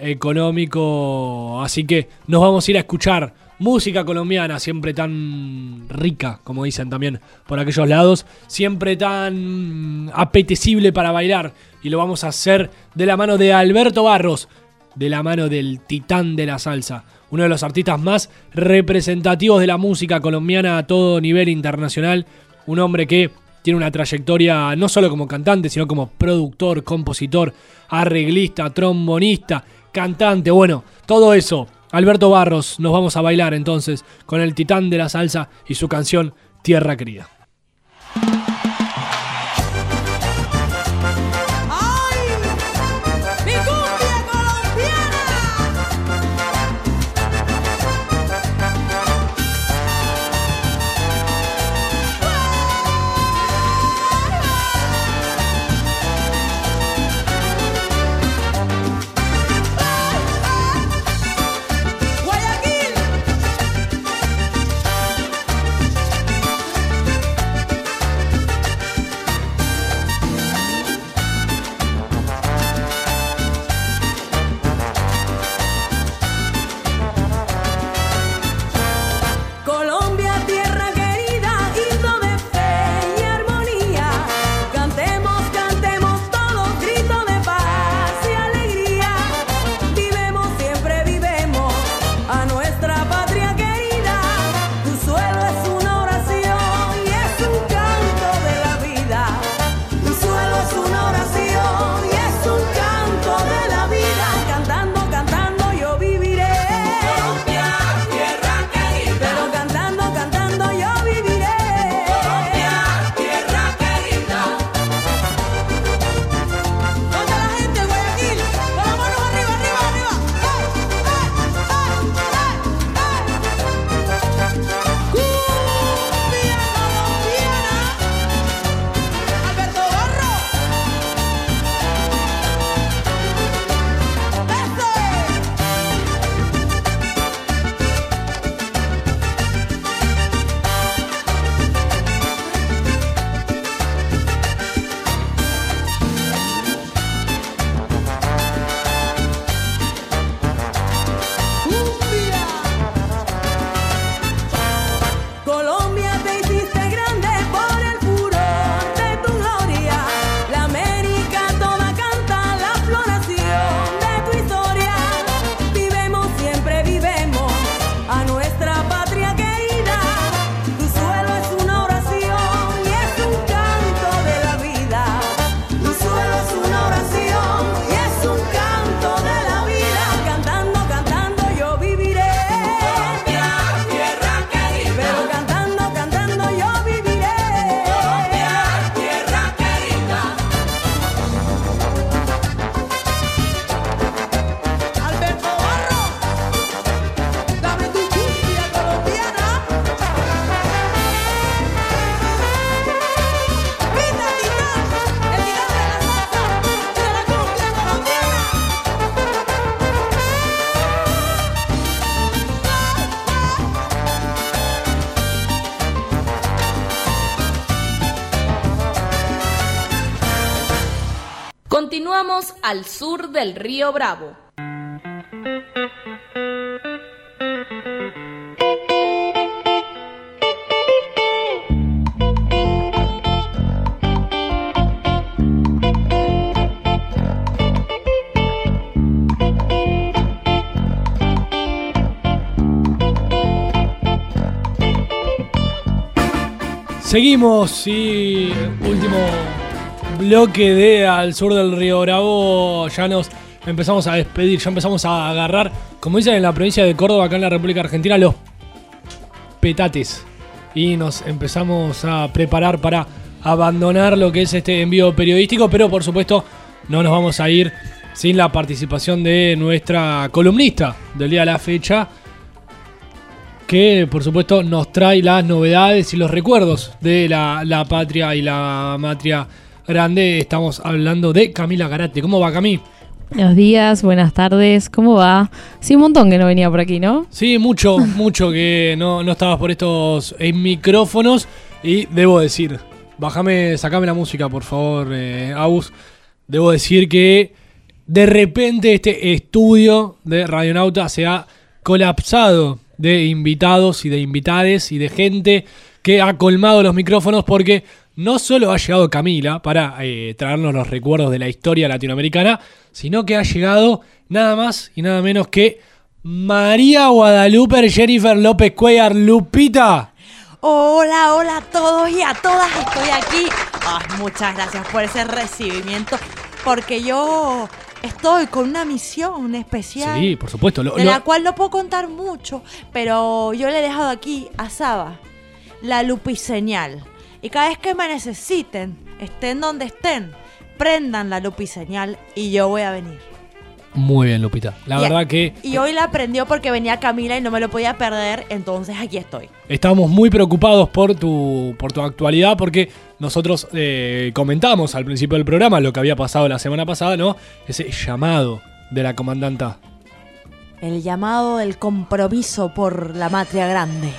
Speaker 12: económico. Así que nos vamos a ir a escuchar música colombiana, siempre tan rica, como dicen también por aquellos lados, siempre tan apetecible para bailar, y lo vamos a hacer de la mano de Alberto Barros, de la mano del titán de la salsa, uno de los artistas más representativos de la música colombiana a todo nivel internacional, un hombre que tiene una trayectoria no solo como cantante, sino como productor, compositor, arreglista, trombonista, cantante, todo eso. Alberto Barros, nos vamos a bailar entonces con el titán de la salsa y su canción Tierra Querida.
Speaker 1: Continuamos al sur del río Bravo.
Speaker 12: Seguimos y último bloque de Al Sur del Río Bravo. Ya nos empezamos a despedir, ya empezamos a agarrar, como dicen en la provincia de Córdoba, acá en la República Argentina, los petates. Y nos empezamos a preparar para abandonar lo que es este envío periodístico, pero por supuesto no nos vamos a ir sin la participación de nuestra columnista del día de la fecha, que por supuesto nos trae las novedades y los recuerdos de la patria y la matria grande. Estamos hablando de Camila Garate. ¿Cómo va, Cami?
Speaker 6: Buenos días, buenas tardes, ¿cómo va? Sí, un montón que no venía por aquí, ¿no?
Speaker 12: Sí, mucho que no estabas por estos micrófonos. Y debo decir, sacame la música, por favor, Agus. Debo decir que de repente este estudio de Radionauta se ha colapsado de invitados y de invitades y de gente que ha colmado los micrófonos, porque no solo ha llegado Camila para traernos los recuerdos de la historia latinoamericana, sino que ha llegado nada más y nada menos que María Guadalupe Jennifer López Cuellar. Lupita.
Speaker 14: Hola a todos y a todas, estoy aquí. Ay, muchas gracias por ese recibimiento, porque yo estoy con una misión especial.
Speaker 12: Sí, por supuesto.
Speaker 14: De la cual no puedo contar mucho, pero yo le he dejado aquí a Saba la lupiseñal. Y cada vez que me necesiten, estén donde estén, prendan la lupiseñal y yo voy a venir.
Speaker 12: Muy bien, Lupita. La verdad que...
Speaker 14: Y hoy la aprendió porque venía Camila y no me lo podía perder, entonces aquí estoy.
Speaker 12: Estamos muy preocupados por tu actualidad, porque nosotros comentamos al principio del programa lo que había pasado la semana pasada, ¿no? Ese llamado de la comandanta.
Speaker 14: El llamado del compromiso por la matria grande.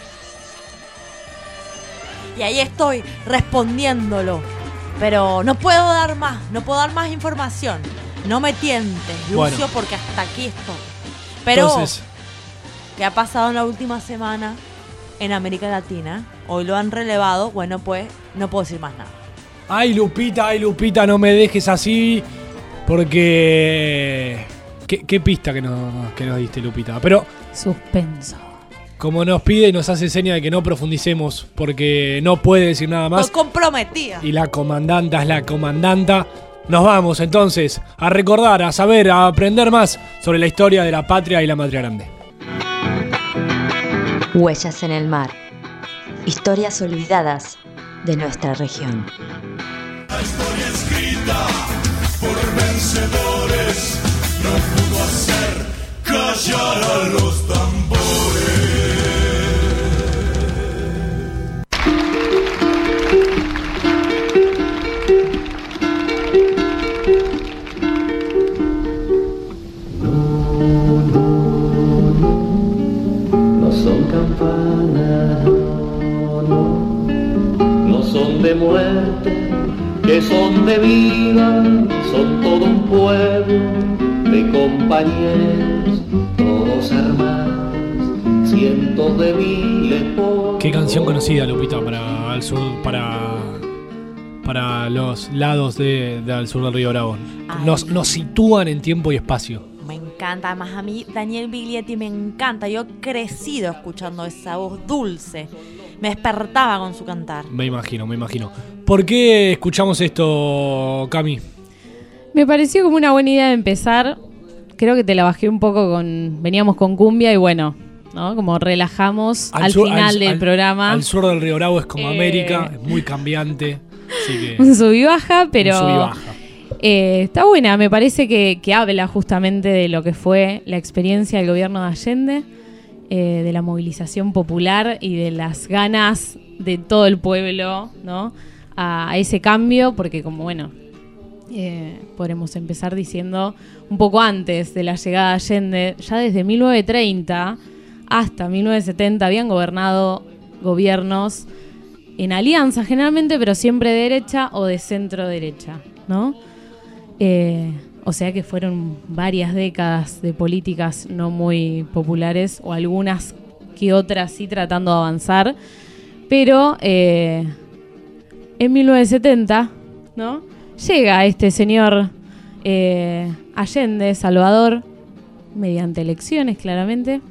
Speaker 14: Y ahí estoy respondiéndolo. Pero no puedo dar más información. No me tientes, Lucio, bueno, porque hasta aquí estoy. Pero, entonces, ¿qué ha pasado en la última semana en América Latina? Hoy lo han relevado, bueno, pues no puedo decir más nada.
Speaker 12: Ay, Lupita, no me dejes así, porque... ¿Qué pista que nos diste, Lupita? Pero...
Speaker 6: suspenso.
Speaker 12: Como nos pide y nos hace seña de que no profundicemos, porque no puede decir nada más.
Speaker 14: Estoy comprometida.
Speaker 12: Y la comandanta es la comandanta. Nos vamos entonces a recordar, a saber, a aprender más sobre la historia de la patria y la matria grande.
Speaker 9: Huellas en el mar. Historias olvidadas de nuestra región.
Speaker 11: La historia escrita por vencedores no pudo hacer callar a los tambores.
Speaker 23: No son de muerte, que son de vida, son todo un pueblo de compañeros, todos armados, cientos de miles por...
Speaker 12: Qué canción conocida, Lupita, para el sur, para los lados de Al Sur del Río Bravo. Nos sitúan en tiempo y espacio.
Speaker 14: Me encanta, además a mí Daniel Biglietti me encanta. Yo he crecido escuchando esa voz dulce. Me despertaba con su cantar.
Speaker 12: Me imagino. ¿Por qué escuchamos esto, Cami?
Speaker 6: Me pareció como una buena idea de empezar. Creo que te la bajé un poco veníamos con cumbia y bueno, ¿no? Como relajamos al final del programa.
Speaker 12: Al Sur del Río Bravo es como América, es muy cambiante. Así que
Speaker 6: un sub y baja, pero está buena. Me parece que habla justamente de lo que fue la experiencia del gobierno de Allende, de la movilización popular y de las ganas de todo el pueblo, ¿no? A ese cambio, porque como bueno, podremos empezar diciendo un poco antes de la llegada de Allende, ya desde 1930 hasta 1970 habían gobernado gobiernos en alianza generalmente, pero siempre de derecha o de centro derecha, ¿no? O sea que fueron varias décadas de políticas no muy populares, o algunas que otras sí tratando de avanzar. Pero en 1970, ¿no?, llega este señor Allende, Salvador, mediante elecciones claramente,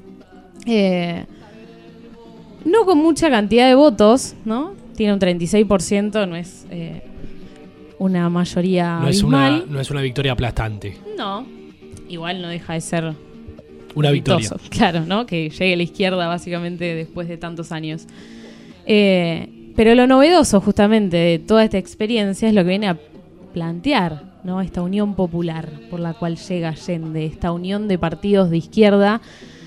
Speaker 6: no con mucha cantidad de votos, ¿no? Tiene un 36%, no es una mayoría abismal.
Speaker 12: No es una victoria aplastante.
Speaker 6: No, igual no deja de ser
Speaker 12: una victoria.
Speaker 6: Claro, ¿no? Que llegue a la izquierda básicamente después de tantos años. Pero lo novedoso justamente de toda esta experiencia es lo que viene a plantear, ¿no? Esta unión popular por la cual llega Allende, esta unión de partidos de izquierda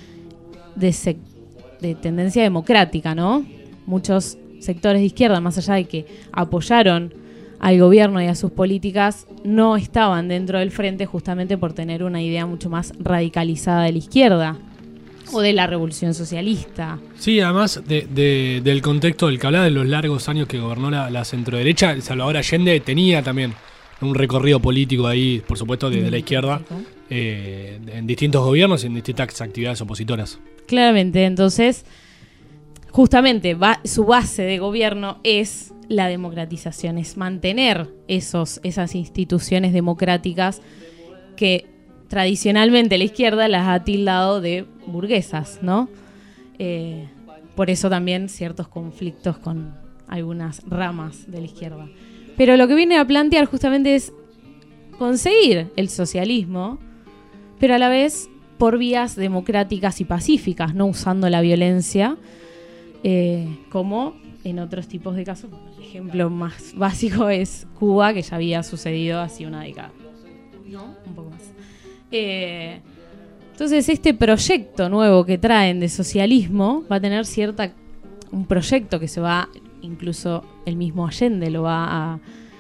Speaker 6: de tendencia democrática, ¿no? Muchos sectores de izquierda, más allá de que apoyaron al gobierno y a sus políticas, no estaban dentro del frente justamente por tener una idea mucho más radicalizada de la izquierda o de la revolución socialista.
Speaker 12: Sí, además del contexto del que hablaba, de los largos años que gobernó la centroderecha, Salvador Allende tenía también un recorrido político ahí, por supuesto, desde la izquierda, en distintos gobiernos y en distintas actividades opositoras.
Speaker 6: Claramente, entonces, justamente su base de gobierno es la democratización, es mantener esas instituciones democráticas que tradicionalmente la izquierda las ha tildado de burguesas, ¿no? Por eso también ciertos conflictos con algunas ramas de la izquierda. Pero lo que viene a plantear justamente es conseguir el socialismo, pero a la vez por vías democráticas y pacíficas, no usando la violencia, como en otros tipos de casos. El ejemplo más básico es Cuba, que ya había sucedido hace una década, ¿no? Un poco más. Entonces este proyecto nuevo que traen de socialismo va a tener un proyecto que se va, incluso el mismo Allende lo va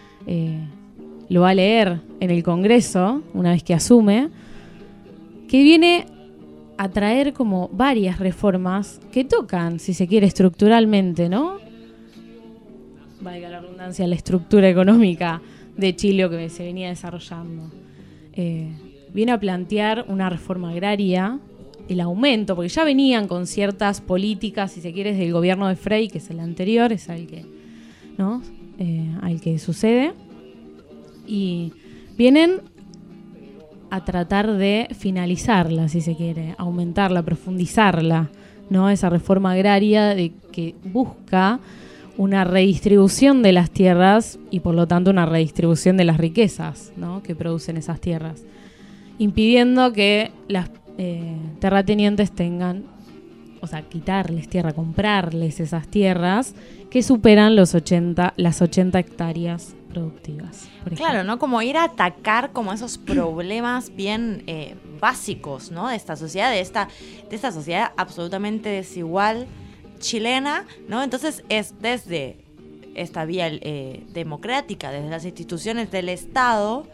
Speaker 6: a leer en el Congreso una vez que asume, que viene a traer como varias reformas que tocan, si se quiere, estructuralmente, ¿no? Valga la redundancia, la estructura económica de Chile que se venía desarrollando. Viene a plantear una reforma agraria, el aumento, porque ya venían con ciertas políticas, si se quiere, del gobierno de Frei, que es el anterior, es al que, ¿no? Al que sucede. Y vienen a tratar de finalizarla, si se quiere, aumentarla, profundizarla, ¿no? Esa reforma agraria que busca una redistribución de las tierras y por lo tanto una redistribución de las riquezas, ¿no?, que producen esas tierras, impidiendo que las terratenientes tengan, o sea, quitarles tierra, comprarles esas tierras que superan las 80 hectáreas productivas.
Speaker 2: Claro, ¿no? Como ir a atacar como esos problemas bien básicos, ¿no? De esta sociedad, de esta sociedad absolutamente desigual chilena, ¿no? Entonces es desde esta vía democrática, desde las instituciones del Estado,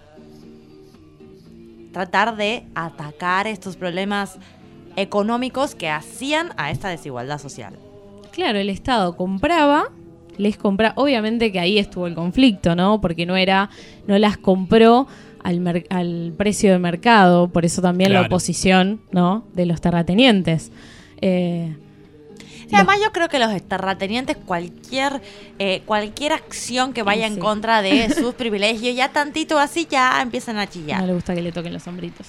Speaker 2: tratar de atacar estos problemas económicos que hacían a esta desigualdad social.
Speaker 6: Claro, el Estado les compraba, obviamente que ahí estuvo el conflicto, ¿no? Porque no las compró al precio de mercado, por eso también la oposición, ¿no?, de los terratenientes.
Speaker 2: Sí, además yo creo que los terratenientes, cualquier acción que vaya en contra de sus privilegios, ya tantito así ya empiezan a chillar.
Speaker 6: No le gusta que le toquen los hombritos.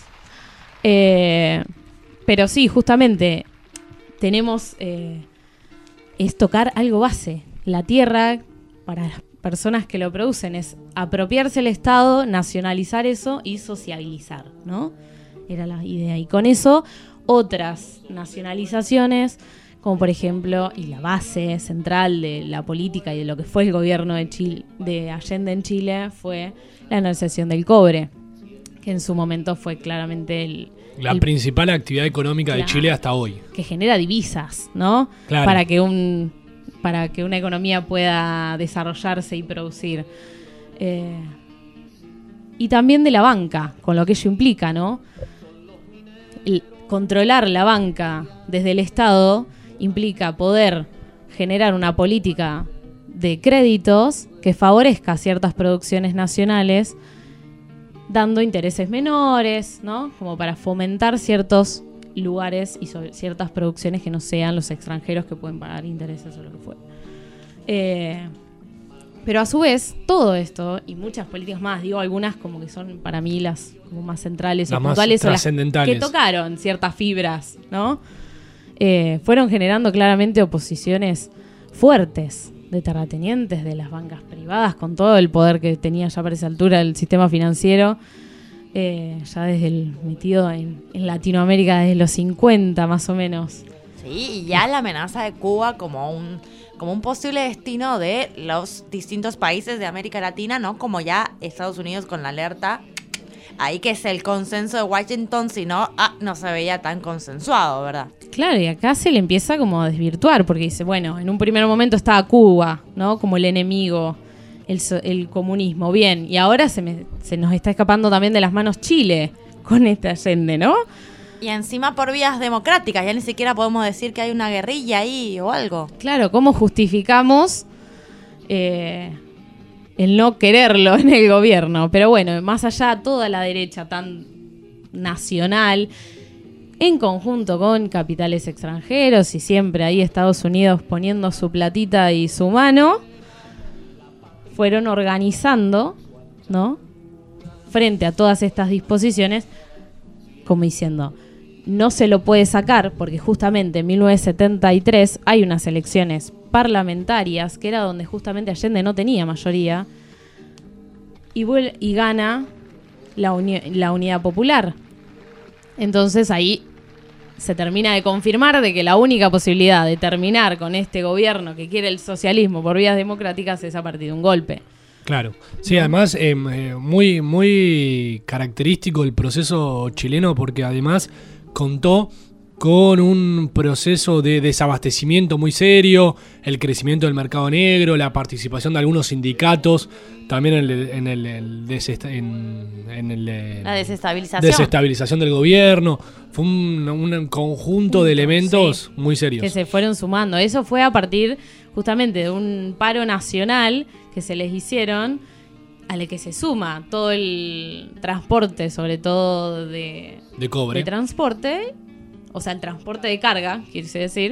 Speaker 6: Pero sí, justamente tenemos es tocar algo base. La tierra, para las personas que lo producen, es apropiarse el Estado, nacionalizar eso y sociabilizar, ¿no? Era la idea. Y con eso, otras nacionalizaciones, como por ejemplo, y la base central de la política y de lo que fue el gobierno de Allende en Chile, fue la nacionalización del cobre, que en su momento fue claramente
Speaker 12: la principal actividad económica de Chile hasta hoy.
Speaker 6: Que genera divisas, ¿no?
Speaker 12: Claro.
Speaker 6: Para que una economía pueda desarrollarse y producir. Y también de la banca, con lo que ello implica, ¿no? Controlar la banca desde el Estado implica poder generar una política de créditos que favorezca ciertas producciones nacionales dando intereses menores, ¿no? Como para fomentar ciertos lugares y ciertas producciones que no sean los extranjeros que pueden pagar intereses o lo que fuera. Pero a su vez, todo esto y muchas políticas más, digo algunas como que son para mí las como más centrales o puntuales o las que tocaron ciertas fibras, ¿no? Fueron generando claramente oposiciones fuertes de terratenientes, de las bancas privadas, con todo el poder que tenía ya para esa altura el sistema financiero, ya desde el metido en Latinoamérica desde los 50 más o menos.
Speaker 2: Sí, y ya la amenaza de Cuba como un posible destino de los distintos países de América Latina, ¿no? Como ya Estados Unidos con la alerta, ahí que es el consenso de Washington, si no, no se veía tan consensuado, ¿verdad?
Speaker 6: Claro, y acá se le empieza como a desvirtuar, porque dice, bueno, en un primer momento estaba Cuba, ¿no? Como el enemigo, el comunismo, bien, y ahora se nos está escapando también de las manos Chile con este Allende, ¿no?
Speaker 2: Y encima por vías democráticas, ya ni siquiera podemos decir que hay una guerrilla ahí o algo.
Speaker 6: Claro, ¿cómo justificamos el no quererlo en el gobierno? Pero bueno, más allá, toda la derecha tan nacional, en conjunto con capitales extranjeros y siempre ahí Estados Unidos poniendo su platita y su mano, fueron organizando, ¿no? Frente a todas estas disposiciones, como diciendo, no se lo puede sacar porque justamente en 1973 hay unas elecciones parlamentarias que era donde justamente Allende no tenía mayoría y gana la Unidad Popular. Entonces ahí se termina de confirmar de que la única posibilidad de terminar con este gobierno que quiere el socialismo por vías democráticas es a partir de un golpe.
Speaker 12: Claro. Sí, además muy, muy característico el proceso chileno porque además contó con un proceso de desabastecimiento muy serio, el crecimiento del mercado negro, la participación de algunos sindicatos, también
Speaker 2: la
Speaker 12: desestabilización del gobierno. Fue un conjunto de elementos muy serios.
Speaker 6: Que se fueron sumando. Eso fue a partir justamente de un paro nacional que se les hicieron, al que se suma todo el transporte, sobre todo de
Speaker 12: cobre.
Speaker 6: De transporte, o sea, el transporte de carga, quiere decir,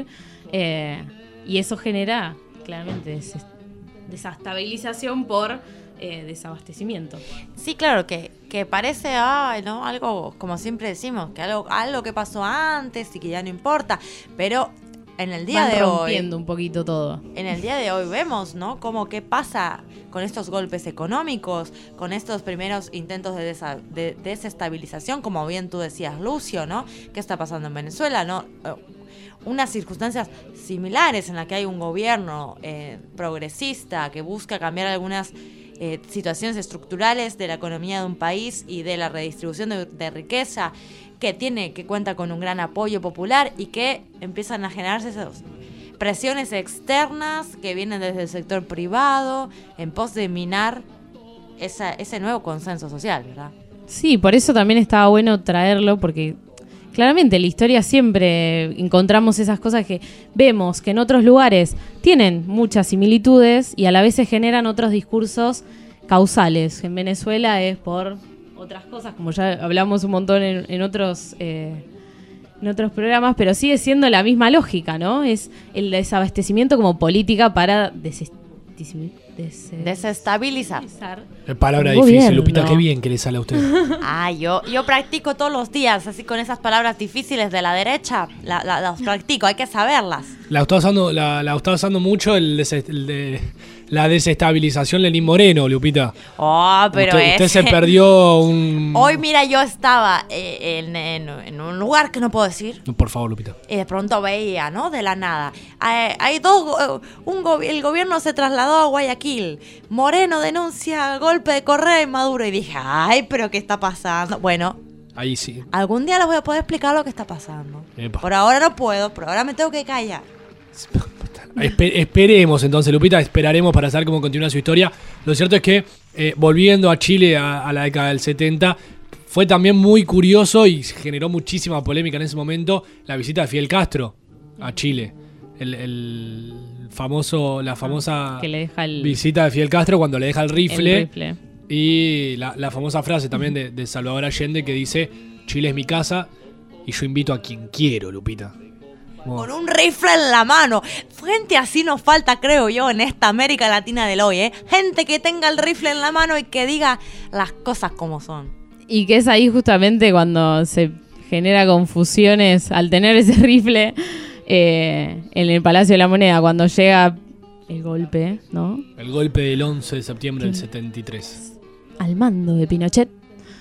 Speaker 6: y eso genera claramente desestabilización por desabastecimiento.
Speaker 2: Sí, claro, que parece ¿no? Algo, como siempre decimos, que algo que pasó antes y que ya no importa, pero en el día de hoy,
Speaker 6: rompiendo un poquito todo.
Speaker 2: En el día de hoy vemos, ¿no? Como qué pasa con estos golpes económicos, con estos primeros intentos de desestabilización, como bien tú decías, Lucio, ¿no? ¿Qué está pasando en Venezuela, no? Unas circunstancias similares en las que hay un gobierno progresista que busca cambiar algunas situaciones estructurales de la economía de un país y de la redistribución de riqueza, que cuenta con un gran apoyo popular y que empiezan a generarse esas presiones externas que vienen desde el sector privado en pos de minar ese nuevo consenso social, ¿verdad?
Speaker 6: Sí, por eso también estaba bueno traerlo, porque claramente en la historia siempre encontramos esas cosas que vemos que en otros lugares tienen muchas similitudes y a la vez se generan otros discursos causales. En Venezuela es por otras cosas, como ya hablamos un montón en otros programas, pero sigue siendo la misma lógica, ¿no? Es el desabastecimiento como política para
Speaker 2: desestabilizar.
Speaker 12: Palabra difícil, Lupita, qué bien que le sale a usted.
Speaker 2: Yo practico todos los días, así con esas palabras difíciles de la derecha, las practico, hay que saberlas.
Speaker 12: La está usando mucho la desestabilización Lenín Moreno, Lupita.
Speaker 2: Pero
Speaker 12: usted se perdió un...
Speaker 2: Hoy, mira, yo estaba en un lugar que no puedo decir.
Speaker 12: Por favor, Lupita.
Speaker 2: Y de pronto veía, ¿no? De la nada. El gobierno se trasladó a Guayaquil. Moreno denuncia golpe de Correa y Maduro. Y dije, pero ¿qué está pasando? Bueno,
Speaker 12: ahí sí.
Speaker 2: Algún día les voy a poder explicar lo que está pasando.
Speaker 12: Epa.
Speaker 2: Por ahora no puedo, por ahora me tengo que callar.
Speaker 12: Esperemos entonces, Lupita, esperaremos para saber cómo continúa su historia. Lo cierto es que, volviendo a Chile a la década del 70, fue también muy curioso y generó muchísima polémica en ese momento la visita de Fidel Castro a Chile. La famosa
Speaker 6: que le deja
Speaker 12: visita de Fidel Castro cuando le deja el rifle. Y la famosa frase también de Salvador Allende que dice: Chile es mi casa y yo invito a quien quiero, Lupita.
Speaker 2: Con un rifle en la mano. Gente así nos falta, creo yo, en esta América Latina del hoy, ¿eh? Gente que tenga el rifle en la mano y que diga las cosas como son.
Speaker 6: Y que es ahí justamente cuando se genera confusiones al tener ese rifle en el Palacio de la Moneda, cuando llega el golpe, ¿no?
Speaker 12: El golpe del 11 de septiembre del 73.
Speaker 6: Al mando de Pinochet.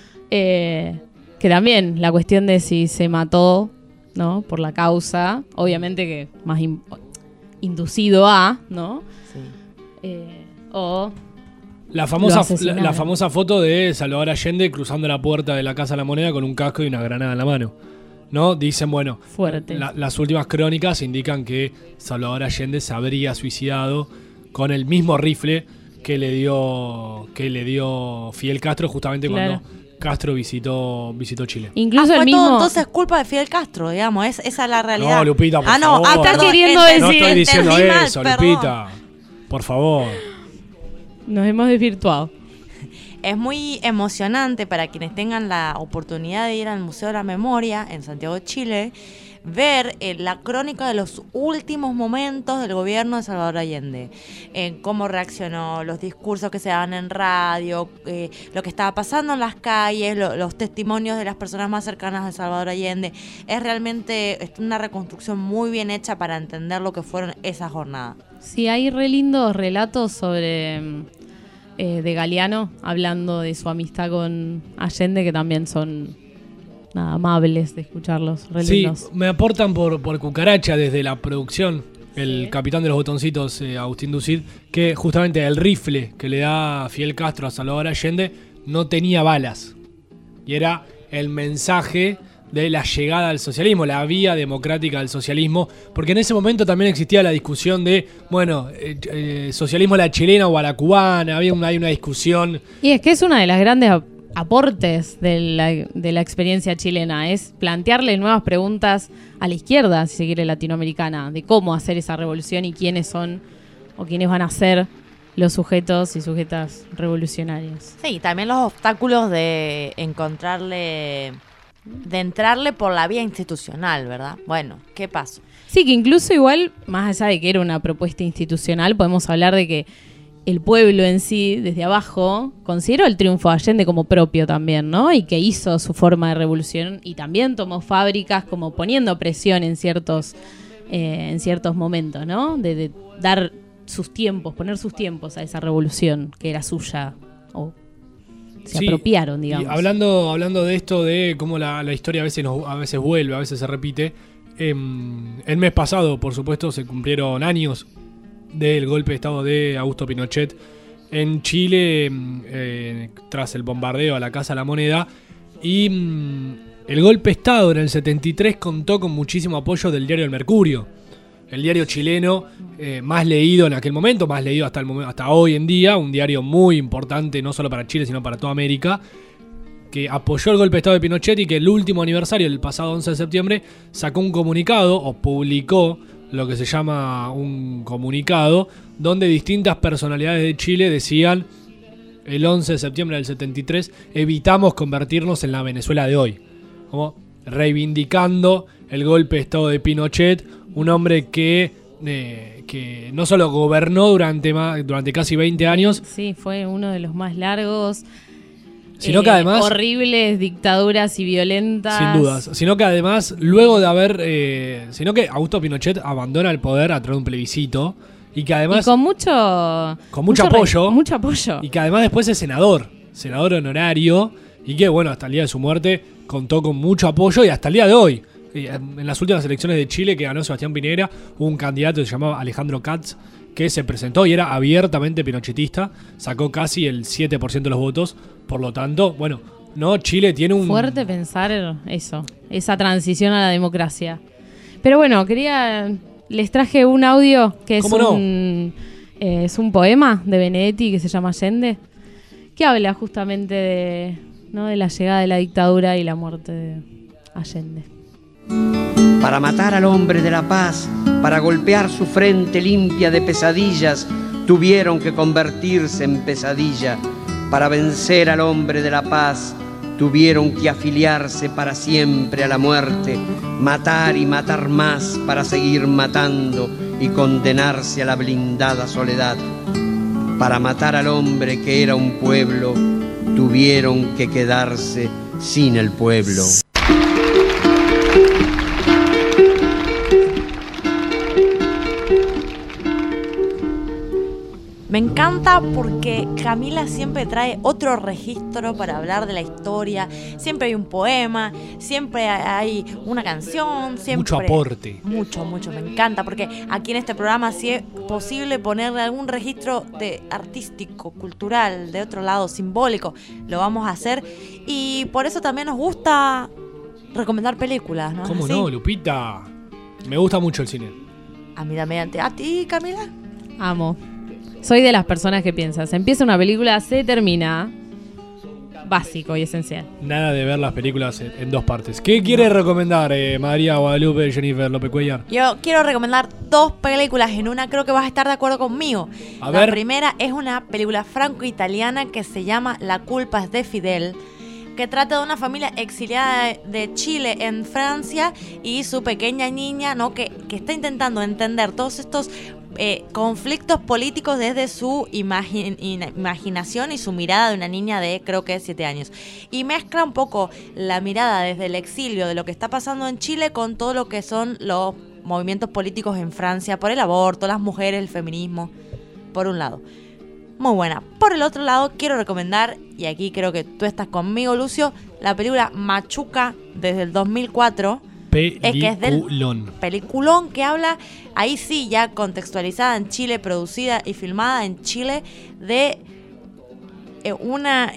Speaker 6: Que también la cuestión de si se mató, ¿no? Por la causa, obviamente que más inducido a, ¿no? Sí. O
Speaker 12: la famosa foto de Salvador Allende cruzando la puerta de la Casa de la Moneda con un casco y una granada en la mano, ¿no? Dicen, bueno,
Speaker 6: fuerte.
Speaker 12: Las últimas crónicas indican que Salvador Allende se habría suicidado con el mismo rifle que le dio Fidel Castro justamente cuando Castro visitó Chile.
Speaker 6: Incluso el
Speaker 2: fue
Speaker 6: mismo...
Speaker 2: todo entonces culpa de Fidel Castro, digamos, esa es la realidad.
Speaker 12: No, Lupita, por favor.
Speaker 6: Acá queriendo decir...
Speaker 12: No estoy diciendo
Speaker 2: mal,
Speaker 12: eso, Lupita. Por favor.
Speaker 6: Nos hemos desvirtuado.
Speaker 2: Es muy emocionante para quienes tengan la oportunidad de ir al Museo de la Memoria en Santiago de Chile, ver la crónica de los últimos momentos del gobierno de Salvador Allende, cómo reaccionó, los discursos que se daban en radio, lo que estaba pasando en las calles, los testimonios de las personas más cercanas de Salvador Allende. Es realmente una reconstrucción muy bien hecha para entender lo que fueron esas jornadas.
Speaker 6: Sí, hay re lindos relatos sobre de Galeano, hablando de su amistad con Allende, que también son... nada, amables de escucharlos, re lindos.
Speaker 12: Sí, me aportan por cucaracha desde la producción, el capitán de los botoncitos, Agustín Ducid, que justamente el rifle que le da Fidel Castro a Salvador Allende no tenía balas. Y era el mensaje de la llegada al socialismo, la vía democrática del socialismo, porque en ese momento también existía la discusión de, bueno, socialismo a la chilena o a la cubana, hay una discusión.
Speaker 6: Y es que es una de las grandes aportes de la experiencia chilena, es plantearle nuevas preguntas a la izquierda, si se quiere, latinoamericana, de cómo hacer esa revolución y quiénes son o quiénes van a ser los sujetos y sujetas revolucionarios.
Speaker 2: Sí, también los obstáculos de entrarle por la vía institucional, ¿verdad? Bueno, ¿qué pasó?
Speaker 6: Sí, que incluso igual, más allá de que era una propuesta institucional, podemos hablar de que el pueblo en sí, desde abajo, consideró el triunfo de Allende como propio también, ¿no? Y que hizo su forma de revolución y también tomó fábricas como poniendo presión en ciertos momentos, ¿no? De dar sus tiempos, poner sus tiempos a esa revolución que era suya o se apropiaron, digamos.
Speaker 12: Y hablando de esto, de cómo la historia a veces vuelve, a veces se repite, el mes pasado, por supuesto, se cumplieron años del golpe de estado de Augusto Pinochet en Chile, tras el bombardeo a la Casa de la Moneda, y el golpe de estado en el 73 contó con muchísimo apoyo del diario El Mercurio, el diario chileno más leído en aquel momento, más leído hasta hoy en día, un diario muy importante no solo para Chile sino para toda América, que apoyó el golpe de estado de Pinochet y que el último aniversario, el pasado 11 de septiembre, sacó un comunicado o publicó lo que se llama un comunicado, donde distintas personalidades de Chile decían: el 11 de septiembre del 73 evitamos convertirnos en la Venezuela de hoy, como reivindicando el golpe de estado de Pinochet, un hombre que no solo gobernó durante casi 20 años.
Speaker 6: Sí, fue uno de los más largos,
Speaker 12: sino que además,
Speaker 6: horribles dictaduras y violentas.
Speaker 12: Sin dudas. Sino que además, luego de haber... sino que Augusto Pinochet abandona el poder a través de un plebiscito. Y que además...
Speaker 6: Y con mucho
Speaker 12: apoyo.
Speaker 6: Mucho apoyo.
Speaker 12: Y que además después es senador honorario. Y que, bueno, hasta el día de su muerte contó con mucho apoyo y hasta el día de hoy. En las últimas elecciones de Chile que ganó Sebastián Piñera, hubo un candidato que se llamaba Alejandro Katz, que se presentó y era abiertamente pinochetista, sacó casi el 7% de los votos, por lo tanto, bueno, no, Chile tiene un...
Speaker 6: Fuerte pensar eso, esa transición a la democracia. Pero bueno, les traje un audio que es un poema de Benedetti que se llama Allende, que habla justamente de la llegada de la dictadura y la muerte de Allende.
Speaker 3: Para matar al hombre de la paz, para golpear su frente limpia de pesadillas, tuvieron que convertirse en pesadilla. para vencer al hombre de la paz, tuvieron que afiliarse para siempre a la muerte, matar y matar más para seguir matando y condenarse a la blindada soledad. Para matar al hombre que era un pueblo, tuvieron que quedarse sin el pueblo.
Speaker 2: Me encanta porque Camila siempre trae otro registro para hablar de la historia. Siempre hay un poema, siempre hay una canción, siempre...
Speaker 12: Mucho aporte.
Speaker 2: Mucho, me encanta porque aquí en este programa, si es posible ponerle algún registro de artístico, cultural, de otro lado, simbólico, lo vamos a hacer. Y por eso también nos gusta recomendar películas, ¿no?
Speaker 12: ¿Cómo
Speaker 2: ¿Sí?
Speaker 12: no, Lupita? Me gusta mucho el cine.
Speaker 2: A mí también. ¿A ti, Camila?
Speaker 6: Amo. Soy de las personas que piensan, se empieza una película, se termina. Básico y esencial.
Speaker 12: Nada de ver las películas en dos partes. ¿Qué quiere recomendar María Guadalupe Jennifer López Cuellar?
Speaker 2: Yo quiero recomendar dos películas en una, creo que vas a estar de acuerdo conmigo.
Speaker 12: A
Speaker 2: La
Speaker 12: ver.
Speaker 2: primera es una película franco-italiana que se llama La culpa es de Fidel, que trata de una familia exiliada de Chile en Francia y su pequeña niña, ¿no? que está intentando entender todos estos conflictos políticos desde su imaginación y su mirada de una niña de creo que 7 años. Y mezcla un poco la mirada desde el exilio de lo que está pasando en Chile con todo lo que son los movimientos políticos en Francia por el aborto, las mujeres, el feminismo, por un lado. Muy buena. Por el otro lado, quiero recomendar, y aquí creo que tú estás conmigo, Lucio, la película Machuca desde el 2004. Peliculón que habla, ahí sí, ya contextualizada en Chile, producida y filmada en Chile, de una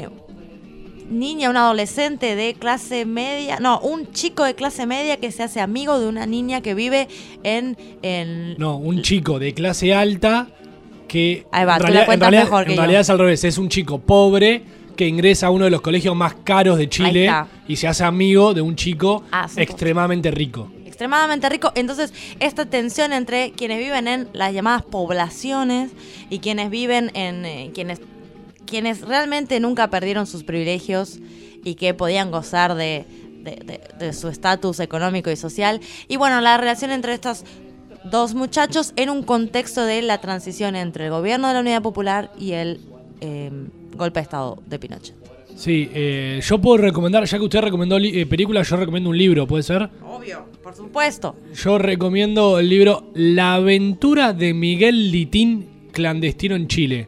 Speaker 2: niña, un adolescente de clase media, no, un chico de clase media que se hace amigo de una niña que vive en
Speaker 12: No, un chico de clase alta que
Speaker 2: ahí va, en realidad
Speaker 12: es al revés, es un chico pobre que ingresa a uno de los colegios más caros de Chile y se hace amigo de un chico extremadamente rico.
Speaker 2: Extremadamente rico. Entonces, esta tensión entre quienes viven en las llamadas poblaciones y quienes viven en quienes realmente nunca perdieron sus privilegios y que podían gozar de su estatus económico y social. Y bueno, la relación entre estos dos muchachos en un contexto de la transición entre el gobierno de la Unidad Popular y el golpe de Estado de Pinochet.
Speaker 12: Sí, yo puedo recomendar, ya que usted recomendó películas, yo recomiendo un libro, ¿puede ser?
Speaker 2: Obvio, por supuesto.
Speaker 12: Yo recomiendo el libro La aventura de Miguel Litín, clandestino en Chile,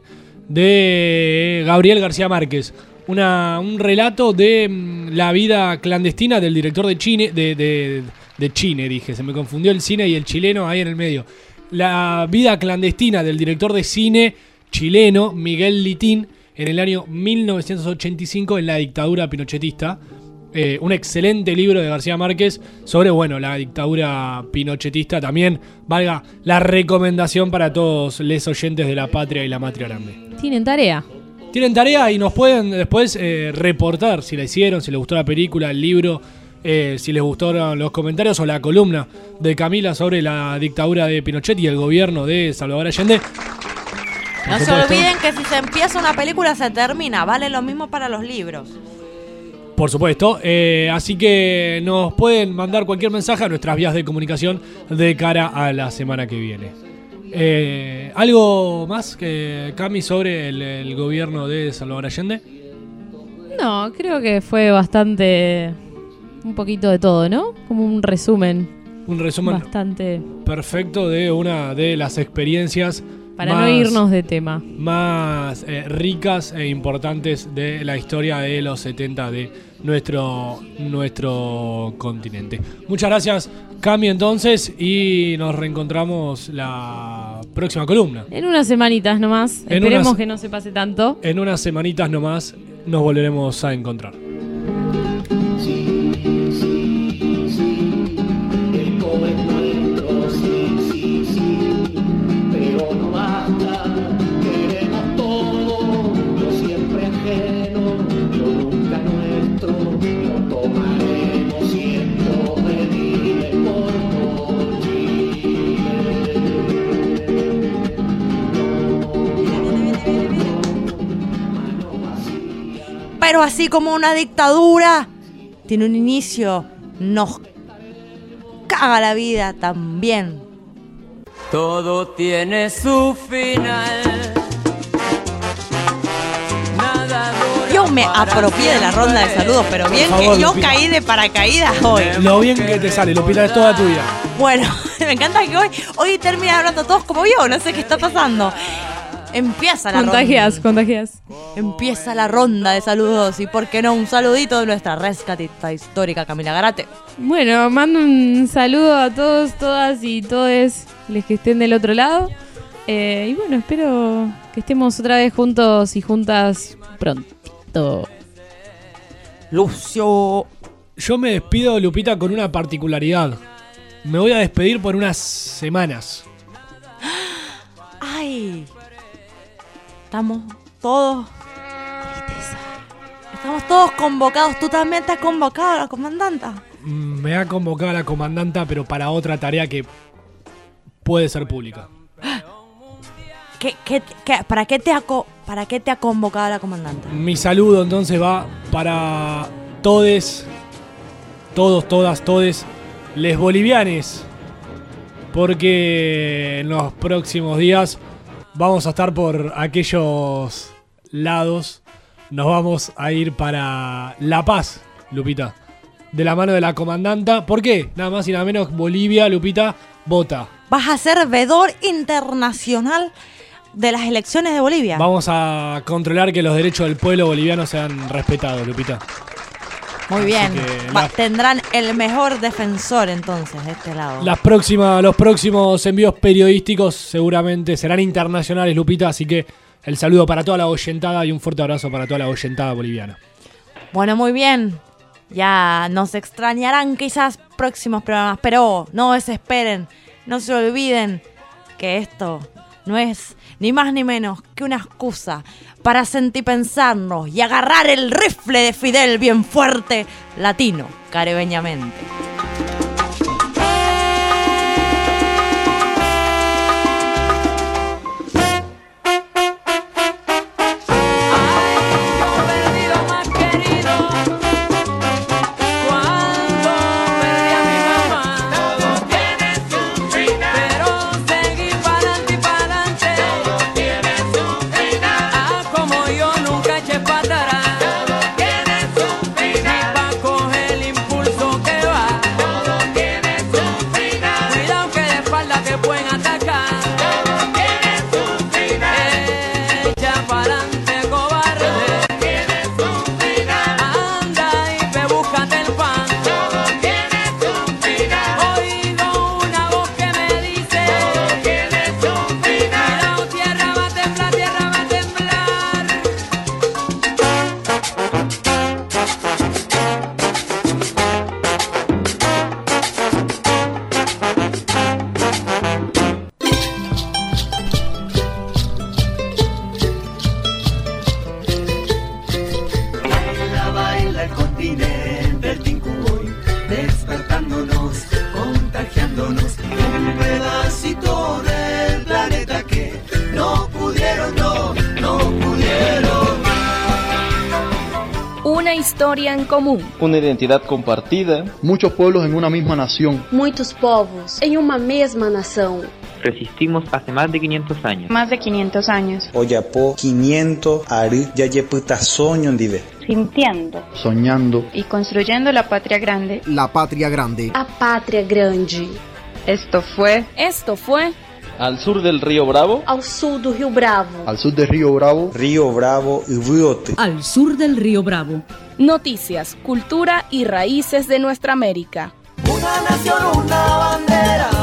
Speaker 12: de Gabriel García Márquez. Un relato de la vida clandestina del director de Chile, de Chile, dije, se me confundió el cine y el chileno ahí en el medio. La vida clandestina del director de cine chileno, Miguel Litín, en el año 1985 en la dictadura pinochetista. Un excelente libro de García Márquez sobre, bueno, la dictadura pinochetista. También valga la recomendación para todos los oyentes de La Patria y La Matria Grande.
Speaker 6: Tienen tarea.
Speaker 12: Tienen tarea y nos pueden después reportar si la hicieron, si les gustó la película, el libro, si les gustaron los comentarios o la columna de Camila sobre la dictadura de Pinochet y el gobierno de Salvador Allende.
Speaker 2: No se olviden que si se empieza una película se termina, vale lo mismo para los libros.
Speaker 12: Por supuesto, así que nos pueden mandar cualquier mensaje a nuestras vías de comunicación de cara a la semana que viene. ¿Algo más, Cami, sobre el gobierno de Salvador Allende?
Speaker 6: No, creo que fue bastante... un poquito de todo, ¿no? Como un resumen.
Speaker 12: Un resumen
Speaker 6: bastante
Speaker 12: perfecto de una de las experiencias
Speaker 6: para no irnos de tema
Speaker 12: más ricas e importantes de la historia de los 70 de nuestro continente. Muchas gracias, Cami, entonces, y nos reencontramos la próxima columna.
Speaker 6: En unas semanitas nomás. Esperemos que no se pase tanto.
Speaker 12: En unas semanitas nomás nos volveremos a encontrar.
Speaker 2: pero así como una dictadura tiene un inicio, nos caga la vida también.
Speaker 11: Todo tiene su final.
Speaker 2: Yo me apropié de la ronda de saludos, pero bien
Speaker 12: Por favor,
Speaker 2: que yo
Speaker 12: Lupita.
Speaker 2: caí de paracaídas hoy.
Speaker 12: Lo bien que te sale, Lupita, es toda tuya.
Speaker 2: Bueno, me encanta que hoy terminan hablando todos como yo, no sé qué está pasando. Empieza la
Speaker 6: Contagias.
Speaker 2: Empieza la ronda de saludos y, ¿por qué no, un saludito de nuestra rescatista histórica Camila Garate?
Speaker 6: Bueno, mando un saludo a todos, todas y todes los que estén del otro lado. Y bueno, espero que estemos otra vez juntos y juntas prontito.
Speaker 2: Lucio.
Speaker 12: Yo me despido, Lupita, con una particularidad. Me voy a despedir por unas semanas.
Speaker 2: Ay, estamos todos... Tristeza. Estamos todos convocados. ¿Tú también te has convocado a la comandanta?
Speaker 12: Me ha convocado la comandanta, pero para otra tarea que puede ser pública.
Speaker 2: ¿Para qué te ha convocado la comandante?
Speaker 12: Mi saludo entonces va para todos, todas, les bolivianes, porque en los próximos días vamos a estar por aquellos lados, nos vamos a ir para La Paz, Lupita, de la mano de la comandanta. ¿Por qué? Nada más y nada menos, Bolivia, Lupita, vota.
Speaker 2: Vas a ser vedor internacional de las elecciones de Bolivia.
Speaker 12: Vamos a controlar que los derechos del pueblo boliviano sean respetados, Lupita.
Speaker 2: Muy
Speaker 12: Así
Speaker 2: bien.
Speaker 12: que
Speaker 2: Tendrán el mejor defensor entonces de este lado.
Speaker 12: los próximos envíos periodísticos seguramente serán internacionales, Lupita, así que el saludo para toda la oyentada y un fuerte abrazo para toda la oyentada boliviana.
Speaker 2: Bueno, muy bien. Ya nos extrañarán quizás próximos programas, pero no desesperen, no se olviden que esto no es ni más ni menos que una excusa para sentipensarnos y agarrar el rifle de Fidel bien fuerte, latino, caribeñamente.
Speaker 1: Historia en común.
Speaker 4: Una identidad compartida.
Speaker 7: Muchos pueblos en una misma nación.
Speaker 8: Muchos povos en una misma nación.
Speaker 24: Resistimos hace más de 500 años.
Speaker 8: Más de 500 años.
Speaker 25: Oyapo 500 ari yayeputa soño ndive.
Speaker 8: Sintiendo.
Speaker 7: Soñando.
Speaker 8: Y construyendo la patria grande.
Speaker 25: La patria grande.
Speaker 8: La patria grande.
Speaker 1: Esto fue
Speaker 4: Al sur del río Bravo.
Speaker 8: Al sur del río Bravo.
Speaker 7: Al sur del río Bravo.
Speaker 25: Río Bravo y Riote.
Speaker 10: Al sur del río Bravo.
Speaker 1: Noticias, cultura y raíces de nuestra América.
Speaker 11: Una nación, una bandera.